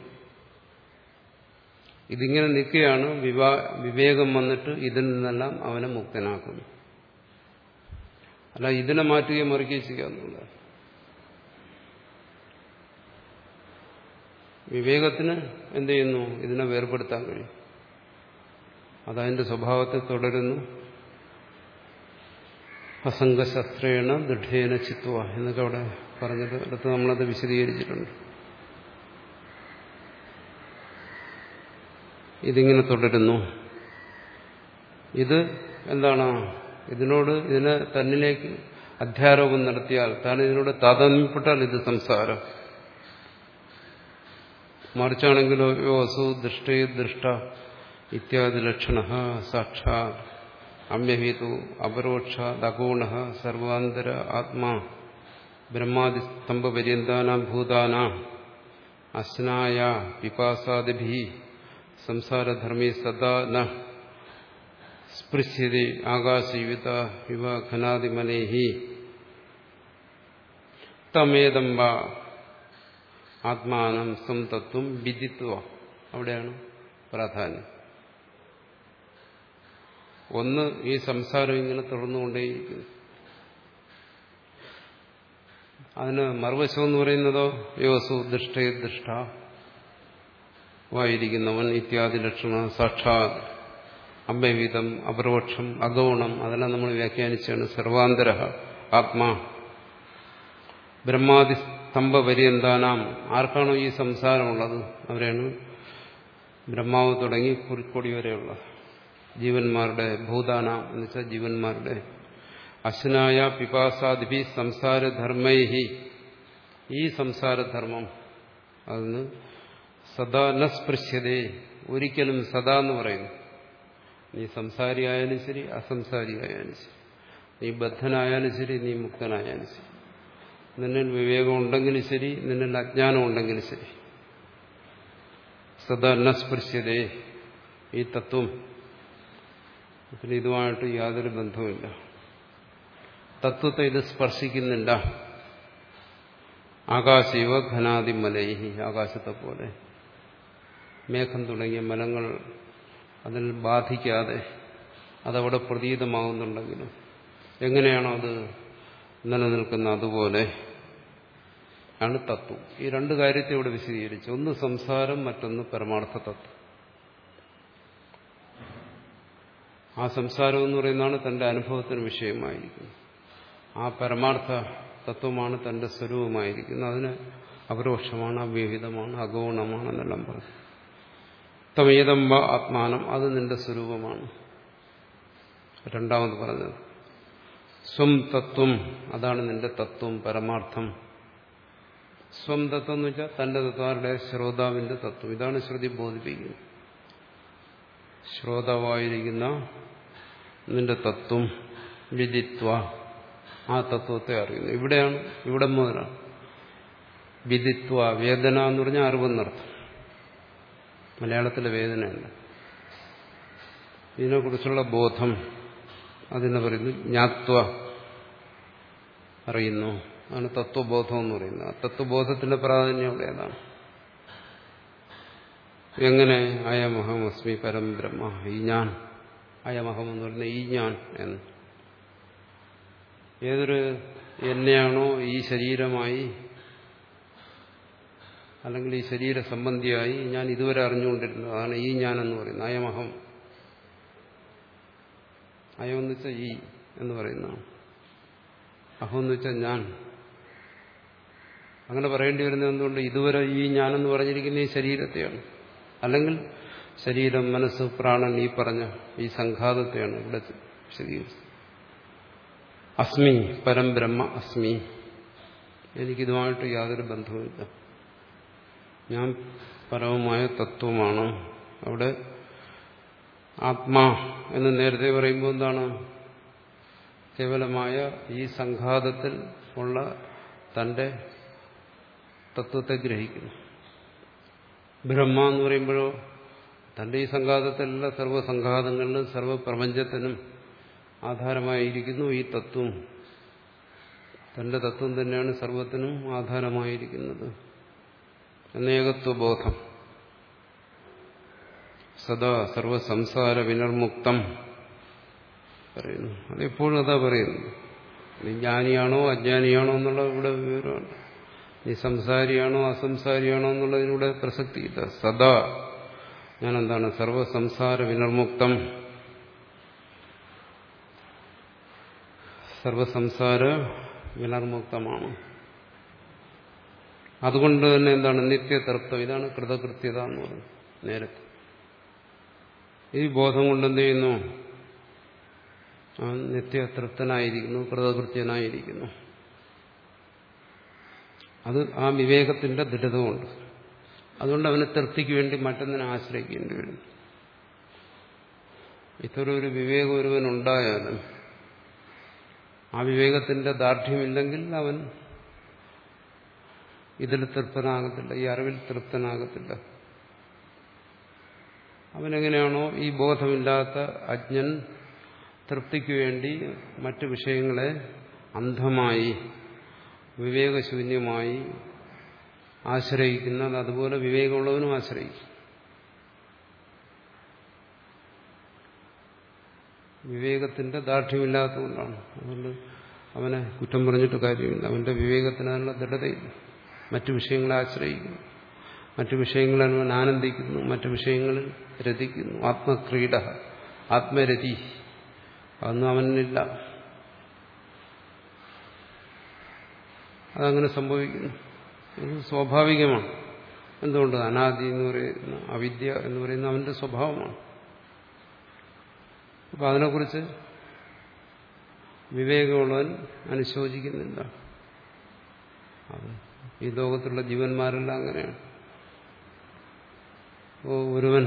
ഇതിങ്ങനെ നിൽക്കുകയാണ്. വിവാ വിവേകം വന്നിട്ട് ഇതിൽ നിന്നെല്ലാം അവനെ മുക്തനാക്കുന്നു. അല്ല ഇതിനെ മാറ്റുകയും മറിക്കുകയും ചെയ്യാന്നുള്ളത്. വിവേകത്തിന് എന്ത് ചെയ്യുന്നു? ഇതിനെ വേർപെടുത്താൻ കഴിയും. അതതിന്റെ സ്വഭാവത്തെ തുടരുന്നു. അസംഗശസ്ത്രേണ ദൃഢേന ചിത്വ എന്നൊക്കെ അവിടെ പറഞ്ഞത് അടുത്ത് നമ്മളത് വിശദീകരിച്ചിട്ടുണ്ട്. ഇതിങ്ങനെ തുടരുന്നു. ഇത് എന്താണ്? ഇതിനോട് ഇതിനെ തന്നിലേക്ക് അധ്യാരോപം നടത്തിയാൽ, താൻ ഇതിനോട് താതാത്മ്യപ്പെട്ടാൽ ഇത് സംസാരം. മറിച്ചാണെങ്കിലോ യോ അസു ദൃഷ്ടേ ദൃഷ്ട ഇത്യാദി ലക്ഷണ സാക്ഷാ അമ്യഹേതു അപരോക്ഷ ദഗുണ സർവാന്തര ആത്മാ ബ്രഹ്മാദിസ്തംഭപര്യന്താനാം ഭൂതാനാം അസ്നായ പിപാസാദിഭി സംസാരധർമ്മേ സദാ ന സ്പൃശ്യതി ആകാശയുത ഇവ ഘനാദിമനേഹി തമേദംബ ആത്മാനം സംതത്വം വിദിത്വ. അവിടെയാണ് പ്രാധാന്യം. ഒന്ന്, ഈ സംസാരം ഇങ്ങനെ തുടർന്നുകൊണ്ടേയിരിക്കുന്നു. അതിന് മറുവശം എന്ന് പറയുന്നതോ യോസു ദൃഷ്ടേ ദൃഷ്ട വായിരിക്കുന്നവൻ ഇത്യാദി ലക്ഷണ സാക്ഷാത് അഭ്യവിധം അപരോക്ഷം അഗൗണം. അതെല്ലാം നമ്മൾ വ്യാഖ്യാനിച്ചാണ്. സർവാന്തര ആത്മാ ബ്രഹ്മാദി സ്തംഭപര്യന്താനാം. ആർക്കാണോ ഈ സംസാരമുള്ളത് അവരെയാണ് ബ്രഹ്മാവ് തുടങ്ങി കുറിക്കൊടി വരെയുള്ള ജീവന്മാരുടെ ഭൂതാന എന്ന് വെച്ചാൽ ജീവന്മാരുടെ അശ്നായ പിപാസാദിഭി സംസാരധർമ്മൈഹി ഈ സംസാരധർമ്മം അതിന് സദാ ന സ്പൃശ്യതേ ഒരിക്കലും സദാ എന്ന് പറയുന്നു. നീ സംസാരിയായാലും ശരി അസംസാരിയായാലും ശരി, നീ ബദ്ധനായാലും ശരി നീ മുക്തനായാലും ശരി, നിന്നിൽ വിവേകം ഉണ്ടെങ്കിലും ശരി നിന്നിൽ അജ്ഞാനം ഉണ്ടെങ്കിലും ശരി, സദാ ന സ്പൃശ്യതേ ഈ തത്വം പിന്നെ ഇതുമായിട്ട് യാതൊരു ബന്ധവുമില്ല. തത്വത്തെ ഇത് സ്പർശിക്കുന്നില്ല. ആകാശൈവ ഘനാതിമലൈഹി ആകാശത്തെ പോലെ മേഘം തുടങ്ങിയ മലങ്ങൾ അതിൽ ബാധിക്കാതെ അതവിടെ പ്രതീതമാകുന്നുണ്ടെങ്കിലും എങ്ങനെയാണോ അത് നിലനിൽക്കുന്ന അതുപോലെ ആണ് തത്വം. ഈ രണ്ട് കാര്യത്തെ ഇവിടെ വിശദീകരിച്ചു. ഒന്ന് സംസാരം, മറ്റൊന്ന് പരമാർത്ഥ തത്വം. ആ സംസാരം എന്ന് പറയുന്നതാണ് തന്റെ അനുഭവത്തിന് വിഷയമായിരിക്കുന്നത്. ആ പരമാർത്ഥ തത്വമാണ് തന്റെ സ്വരൂപമായിരിക്കുന്നത്. അതിന് അപരോക്ഷമാണ്, അവ്യഹിതമാണ്, അഗൗണമാണെന്നെല്ലാം പറഞ്ഞു. തമേതം വ ആത്മാനം അത് നിന്റെ സ്വരൂപമാണ്. രണ്ടാമത് പറഞ്ഞത് സ്വം തത്വം അതാണ് നിന്റെ തത്വം, പരമാർത്ഥം. സ്വം തത്വം എന്ന് വെച്ചാൽ തന്റെ തത്വങ്ങളുടെ ശ്രോതാവിന്റെ തത്വം. ഇതാണ് ശ്രുതി ബോധിപ്പിക്കുന്നത്. ശ്രോതാവായിരിക്കുന്ന നിന്റെ തത്വം വിദിത്വ ആ തത്വത്തെ അറിയുന്നു. ഇവിടെയാണ് ഇവിടെ മുതലാണ് വിദിത്വ. വേദന എന്ന് പറഞ്ഞാൽ അറിവെന്നർത്ഥം. മലയാളത്തിലെ വേദനയല്ല. ഇതിനെക്കുറിച്ചുള്ള ബോധം അതിനെ പറയുന്നു ജ്ഞാത്വ അറിയുന്നു. അതാണ് തത്വബോധം എന്ന് പറയുന്നത്. ആ തത്വബോധത്തിന്റെ പ്രാധാന്യം അവിടെ ഏതാണ്? എങ്ങനെ അയമഹം അസ്മി പരം ബ്രഹ്മ, ഈ ഞാൻ, അയമഹം എന്ന് പറയുന്നത് ഈ ഞാൻ എന്ന്. ഏതൊരു എന്നെയാണോ ഈ ശരീരമായി അല്ലെങ്കിൽ ഈ ശരീര സംബന്ധിയായി ഞാൻ ഇതുവരെ അറിഞ്ഞുകൊണ്ടിരുന്നത്, അതാണ് ഈ ഞാൻ എന്ന് പറയുന്നത്. അയമഹം, അയം എന്ന് വെച്ചാൽ ഈ എന്ന് പറയുന്നതാണ്. അഹം എന്ന് വെച്ചാൽ ഞാൻ. അങ്ങനെ പറയേണ്ടി വരുന്നത് എന്തുകൊണ്ട്? ഇതുവരെ ഈ ഞാനെന്ന് പറഞ്ഞിരിക്കുന്ന ഈ ശരീരത്തെയാണ്, അല്ലെങ്കിൽ ശരീരം, മനസ്സ്, പ്രാണൻ, ഈ പറഞ്ഞ ഈ സംഘാതത്തെയാണ് ഇവിടെ വിശദീകരിച്ചത്. അസ്മി പരം ബ്രഹ്മ അസ്മി, എനിക്കിതുമായിട്ട് യാതൊരു ബന്ധവുമില്ല, ഞാൻ പരമമായ തത്വമാണ്. അവിടെ ആത്മാ എന്ന് നേരത്തെ പറയുമ്പോൾ എന്താണ്? കേവലമായ ഈ സംഘാതത്തിൽ ഉള്ള തന്റെ തത്വത്തെ ഗ്രഹിക്കുന്നു. ബ്രഹ്മ എന്ന് പറയുമ്പോഴോ തന്റെ ഈ സംഘാതത്തിലുള്ള സർവ്വസംഘാതങ്ങളിലും സർവ്വപ്രപഞ്ചത്തിനും ആധാരമായിരിക്കുന്നു ഈ തത്വം. തന്റെ തത്വം തന്നെയാണ് സർവത്തിനും ആധാരമായിരിക്കുന്നത് എന്ന ഏകത്വബോധം. സദാ സർവസംസാര വിനിർമുക്തം പറയുന്നു. അതെപ്പോഴും അതാ പറയുന്നു. നീ ജ്ഞാനിയാണോ അജ്ഞാനിയാണോ എന്നുള്ള ഇവിടെ വിവരമാണ്. നീ സംസാരിയാണോ അസംസാരിയാണോ എന്നുള്ളതിലൂടെ പ്രസക്തിയില്ല. സദാ ഞാൻ എന്താണ്? സർവസംസാര വിനിർമുക്തം, സർവസംസാര വിനിർമുക്തമാണ്. അതുകൊണ്ട് തന്നെ എന്താണ്? നിത്യതൃപ്തം. ഇതാണ് കൃതകൃത്യത എന്ന് പറയുന്നത്. നേരത്തെ ഈ ബോധം കൊണ്ട് എന്ത് ചെയ്യുന്നു? നിത്യതൃപ്തനായിരിക്കുന്നു, കൃതകൃത്യനായിരിക്കുന്നു. അത് ആ വിവേകത്തിന്റെ ദൃഢതമുണ്ട്. അതുകൊണ്ട് അവന് തൃപ്തിക്ക് വേണ്ടി മറ്റൊന്നിനെ ആശ്രയിക്കേണ്ടി വരും. ഇത്തരം ഒരു വിവേകം ഒരുവനുണ്ടായാലും ആ വിവേകത്തിന്റെ ദാർഢ്യമില്ലെങ്കിൽ അവൻ ഇതിൽ തൃപ്തനാകത്തില്ല, ഈ അറിവിൽ തൃപ്തനാകത്തില്ല. അവനെങ്ങനെയാണോ ഈ ബോധമില്ലാത്ത അജ്ഞൻ തൃപ്തിക്ക് വേണ്ടി മറ്റു വിഷയങ്ങളെ അന്ധമായി വിവേകശൂന്യമായി ആശ്രയിക്കുന്നത്, അതുപോലെ വിവേകമുള്ളവനും ആശ്രയിക്കും. വിവേകത്തിന്റെ ദാർഢ്യമില്ലാത്തതുകൊണ്ടാണ്. അതുകൊണ്ട് അവനെ കുറ്റം പറഞ്ഞിട്ട് കാര്യമില്ല. അവന്റെ വിവേകത്തിന് അതിനുള്ള ദൃഢതയില്ല. മറ്റു വിഷയങ്ങളെ ആശ്രയിക്കുന്നു, മറ്റു വിഷയങ്ങളിൽ അവൻ ആനന്ദിക്കുന്നു, മറ്റു വിഷയങ്ങളിൽ രതിക്കുന്നു. ആത്മക്രീഡ, ആത്മരതി അതൊന്നും അവനില്ല. അതങ്ങനെ സംഭവിക്കുന്നു. ഇത് സ്വാഭാവികമാണ്. എന്തുകൊണ്ട്? അനാദി എന്ന് പറയുന്ന അവിദ്യ എന്ന് പറയുന്ന അവന്റെ സ്വഭാവമാണ്. അപ്പൊ അതിനെക്കുറിച്ച് വിവേകമുള്ളവൻ അനുശോചിക്കുന്നില്ല. അത് ഈ ലോകത്തുള്ള ജീവന്മാരെല്ലാം അങ്ങനെയാണ്. അപ്പോൾ ഒരുവൻ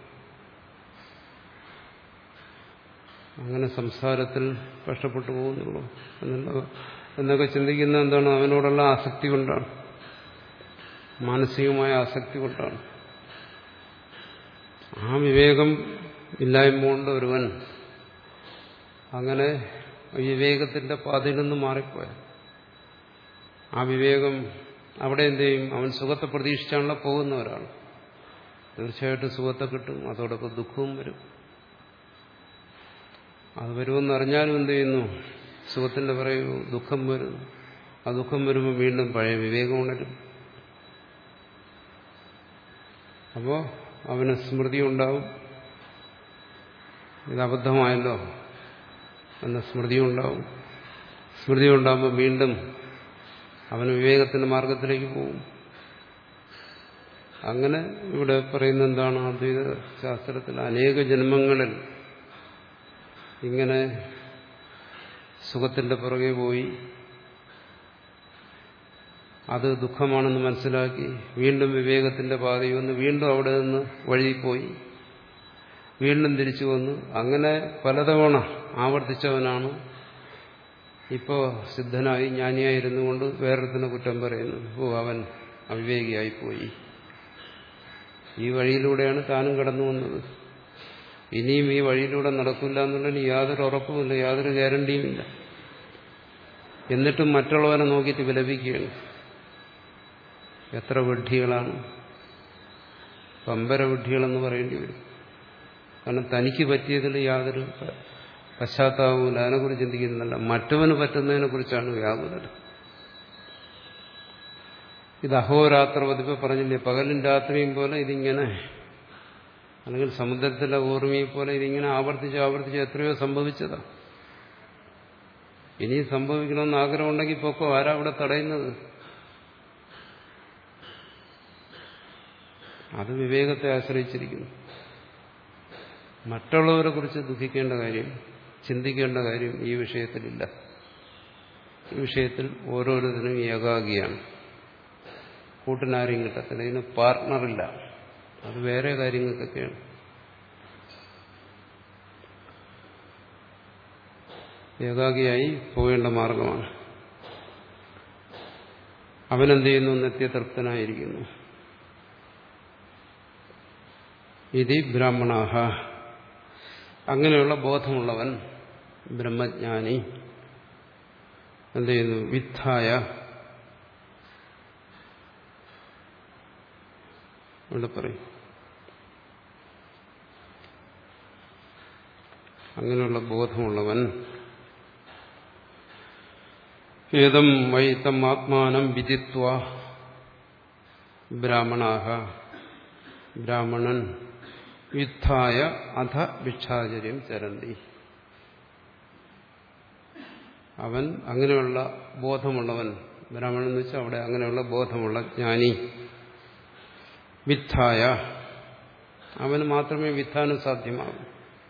അങ്ങനെ സംസാരത്തിൽ കഷ്ടപ്പെട്ടു പോകുന്നുള്ളൂ എന്നുള്ള എന്നൊക്കെ ചിന്തിക്കുന്ന എന്താണ്? അവനോടുള്ള ആസക്തി കൊണ്ടാണ്, മാനസികമായ ആസക്തി കൊണ്ടാണ്. ആ വിവേകം ഇല്ലായ്മ കൊണ്ട് ഒരുവൻ അങ്ങനെ വിവേകത്തിന്റെ പാതയിൽ നിന്ന് മാറിപ്പോയ ആ വിവേകം അവിടെ എന്ത് ചെയ്യും? അവൻ സുഖത്തെ പ്രതീക്ഷിച്ചാണല്ലോ പോകുന്ന ഒരാൾ. തീർച്ചയായിട്ടും സുഖത്തെ കിട്ടും, അതോടൊപ്പം ദുഃഖവും വരും. അത് വരുമെന്നറിഞ്ഞാലും എന്ത് ചെയ്യുന്നു? സുഖത്തിന്റെ പറയൂ ദുഃഖം വരുന്നു. ആ ദുഃഖം വരുമ്പോൾ വീണ്ടും പഴയ വിവേകം ഉണരും. അപ്പോൾ അവന് സ്മൃതി ഉണ്ടാവും, ഇത് അബദ്ധമായല്ലോ എന്ന സ്മൃതി ഉണ്ടാവും. സ്മൃതി ഉണ്ടാകുമ്പോൾ വീണ്ടും അവന് വിവേകത്തിന്റെ മാർഗത്തിലേക്ക് പോകും. അങ്ങനെ ഇവിടെ പറയുന്ന എന്താണ്? അദ്വൈത ശാസ്ത്രത്തിൽ അനേക ജന്മങ്ങളിൽ ഇങ്ങനെ സുഖത്തിന്റെ പുറകെ പോയി അത് ദുഃഖമാണെന്ന് മനസ്സിലാക്കി വീണ്ടും വിവേകത്തിന്റെ പാതയിൽ വന്ന് വീണ്ടും അവിടെ നിന്ന് വഴിപോയി വീണ്ടും തിരിച്ചു വന്നു. അങ്ങനെ പലതവണ ആവർത്തിച്ചവനാണ് ഇപ്പോ സിദ്ധനായി ജ്ഞാനിയായിരുന്നു കൊണ്ട് വേറൊരുത്തിനെ കുറ്റം പറയുന്നു. ഓ, അവൻ അവിവേകിയായിപ്പോയി. ഈ വഴിയിലൂടെയാണ് താനും കടന്നു വന്നത്. ഇനിയും ഈ വഴിയിലൂടെ നടക്കില്ല എന്നുള്ളതിന് യാതൊരു ഉറപ്പുമില്ല, യാതൊരു ഗ്യാരണ്ടിയുമില്ല. എന്നിട്ടും മറ്റുള്ളവരെ നോക്കിയിട്ട് വിലപിക്കുകയാണ്. എത്ര വിഡ്ഢികളാണ്, പമ്പര വിഡ്ഢികളെന്ന് പറയേണ്ടി വരും. കാരണം തനിക്ക് പറ്റിയതിൽ യാതൊരു പശ്ചാത്താപമില്ല, അതിനെക്കുറിച്ച് ചിന്തിക്കുന്നില്ല. മറ്റവന് പറ്റുന്നതിനെ കുറിച്ചാണ് വ്യാകുലത. ഇത് അഹോരാത്രവത് ഇപ്പൊ പറഞ്ഞില്ലേ, പകലും രാത്രിയും പോലെ ഇതിങ്ങനെ, അല്ലെങ്കിൽ സമുദ്രത്തിലെ ഓർമ്മയെ പോലെ ഇതിങ്ങനെ ആവർത്തിച്ച് ആവർത്തിച്ച് എത്രയോ സംഭവിച്ചതാ. ഇനിയും സംഭവിക്കണമെന്ന് ആഗ്രഹമുണ്ടെങ്കിൽ പൊക്കോ, ആരാ അവിടെ തടയുന്നത്? അത് വിവേകത്തെ ആശ്രയിച്ചിരിക്കുന്നു. മറ്റുള്ളവരെ കുറിച്ച് ദുഃഖിക്കേണ്ട കാര്യം, ചിന്തിക്കേണ്ട കാര്യം ഈ വിഷയത്തിലില്ല. ഈ വിഷയത്തിൽ ഓരോരുത്തരും ഏകാഗിയാണ്, കൂട്ടിനാരെയും കിട്ടത്തില്ല, ഇതിന് പാർട്ട്ണറില്ല. അത് വേറെ കാര്യങ്ങൾക്കൊക്കെയാണ്. ഏകാഗിയായി പോകേണ്ട മാർഗമാണ്. അവനെന്ത് ചെയ്യുന്നു? നിത്യതൃപ്തനായിരിക്കുന്നു. ഇതി ബ്രാഹ്മണാഹ, അങ്ങനെയുള്ള ബോധമുള്ളവൻ ബ്രഹ്മജ്ഞാനി എന്ത് ചെയ്യുന്നു? വിദ്ധായ, ഇവിടെ പറയും, അങ്ങനെയുള്ള ബോധമുള്ളവൻ ഏതം വൈതം ആത്മാനം വിദിത്വ ബ്രാഹ്മണാഹ, ബ്രാഹ്മണൻ യുദ്ധായ അധ ഭിക്ഷാചര്യം ചരന്തി. അവൻ അങ്ങനെയുള്ള ബോധമുള്ളവൻ, ബ്രാഹ്മണൻ എന്ന് വെച്ചാൽ അവിടെ അങ്ങനെയുള്ള ബോധമുള്ള ജ്ഞാനി, വിദ്ധായ, അവന് മാത്രമേ വിദ്ധാനം സാധ്യമാകൂ.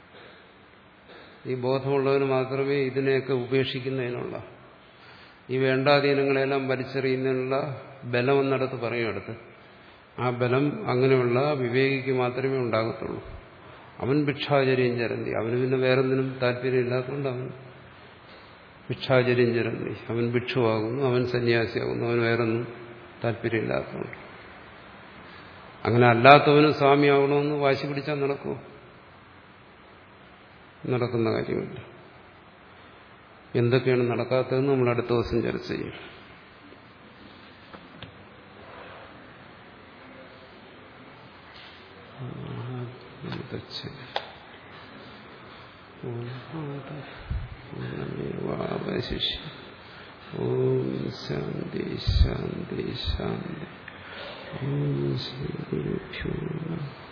ഈ ബോധമുള്ളവന് മാത്രമേ ഇതിനെയൊക്കെ ഉപേക്ഷിക്കുന്നതിനുള്ള, ഈ വേണ്ടാധീനങ്ങളെല്ലാം വലിച്ചെറിയുന്നതിനുള്ള ബലമെന്നിടത്ത് പറയും അടുത്ത്. ആ ബലം അങ്ങനെയുള്ള വിവേകിക്ക് മാത്രമേ ഉണ്ടാകത്തുള്ളൂ. അവൻ ഭിക്ഷാചര്യം ചരന്തി, അവന് പിന്നെ വേറൊന്നിനും താല്പര്യമില്ലാത്തതുകൊണ്ട് അവൻ ഭിക്ഷാചര്യം ചരന്തി, അവൻ ഭിക്ഷുവാകുന്നു, അവൻ സന്യാസിയാകുന്നു, അവന് വേറൊന്നും താല്പര്യമില്ലാത്തതുകൊണ്ട്. അങ്ങനെ അല്ലാത്തവനും സ്വാമിയാകണമെന്ന് വാശി പിടിച്ചാൽ നടക്കുമോ? നടക്കുന്ന കാര്യമില്ല. എന്തൊക്കെയാണ് നടക്കാത്തതെന്ന് നമ്മൾ അടുത്ത ദിവസം ചർച്ച ചെയ്യും. ഓം ശാന്തി ശാന്തി ശാന്തി. ഓം ശ്രീ ഗുരുഭ്യോ നമഃ.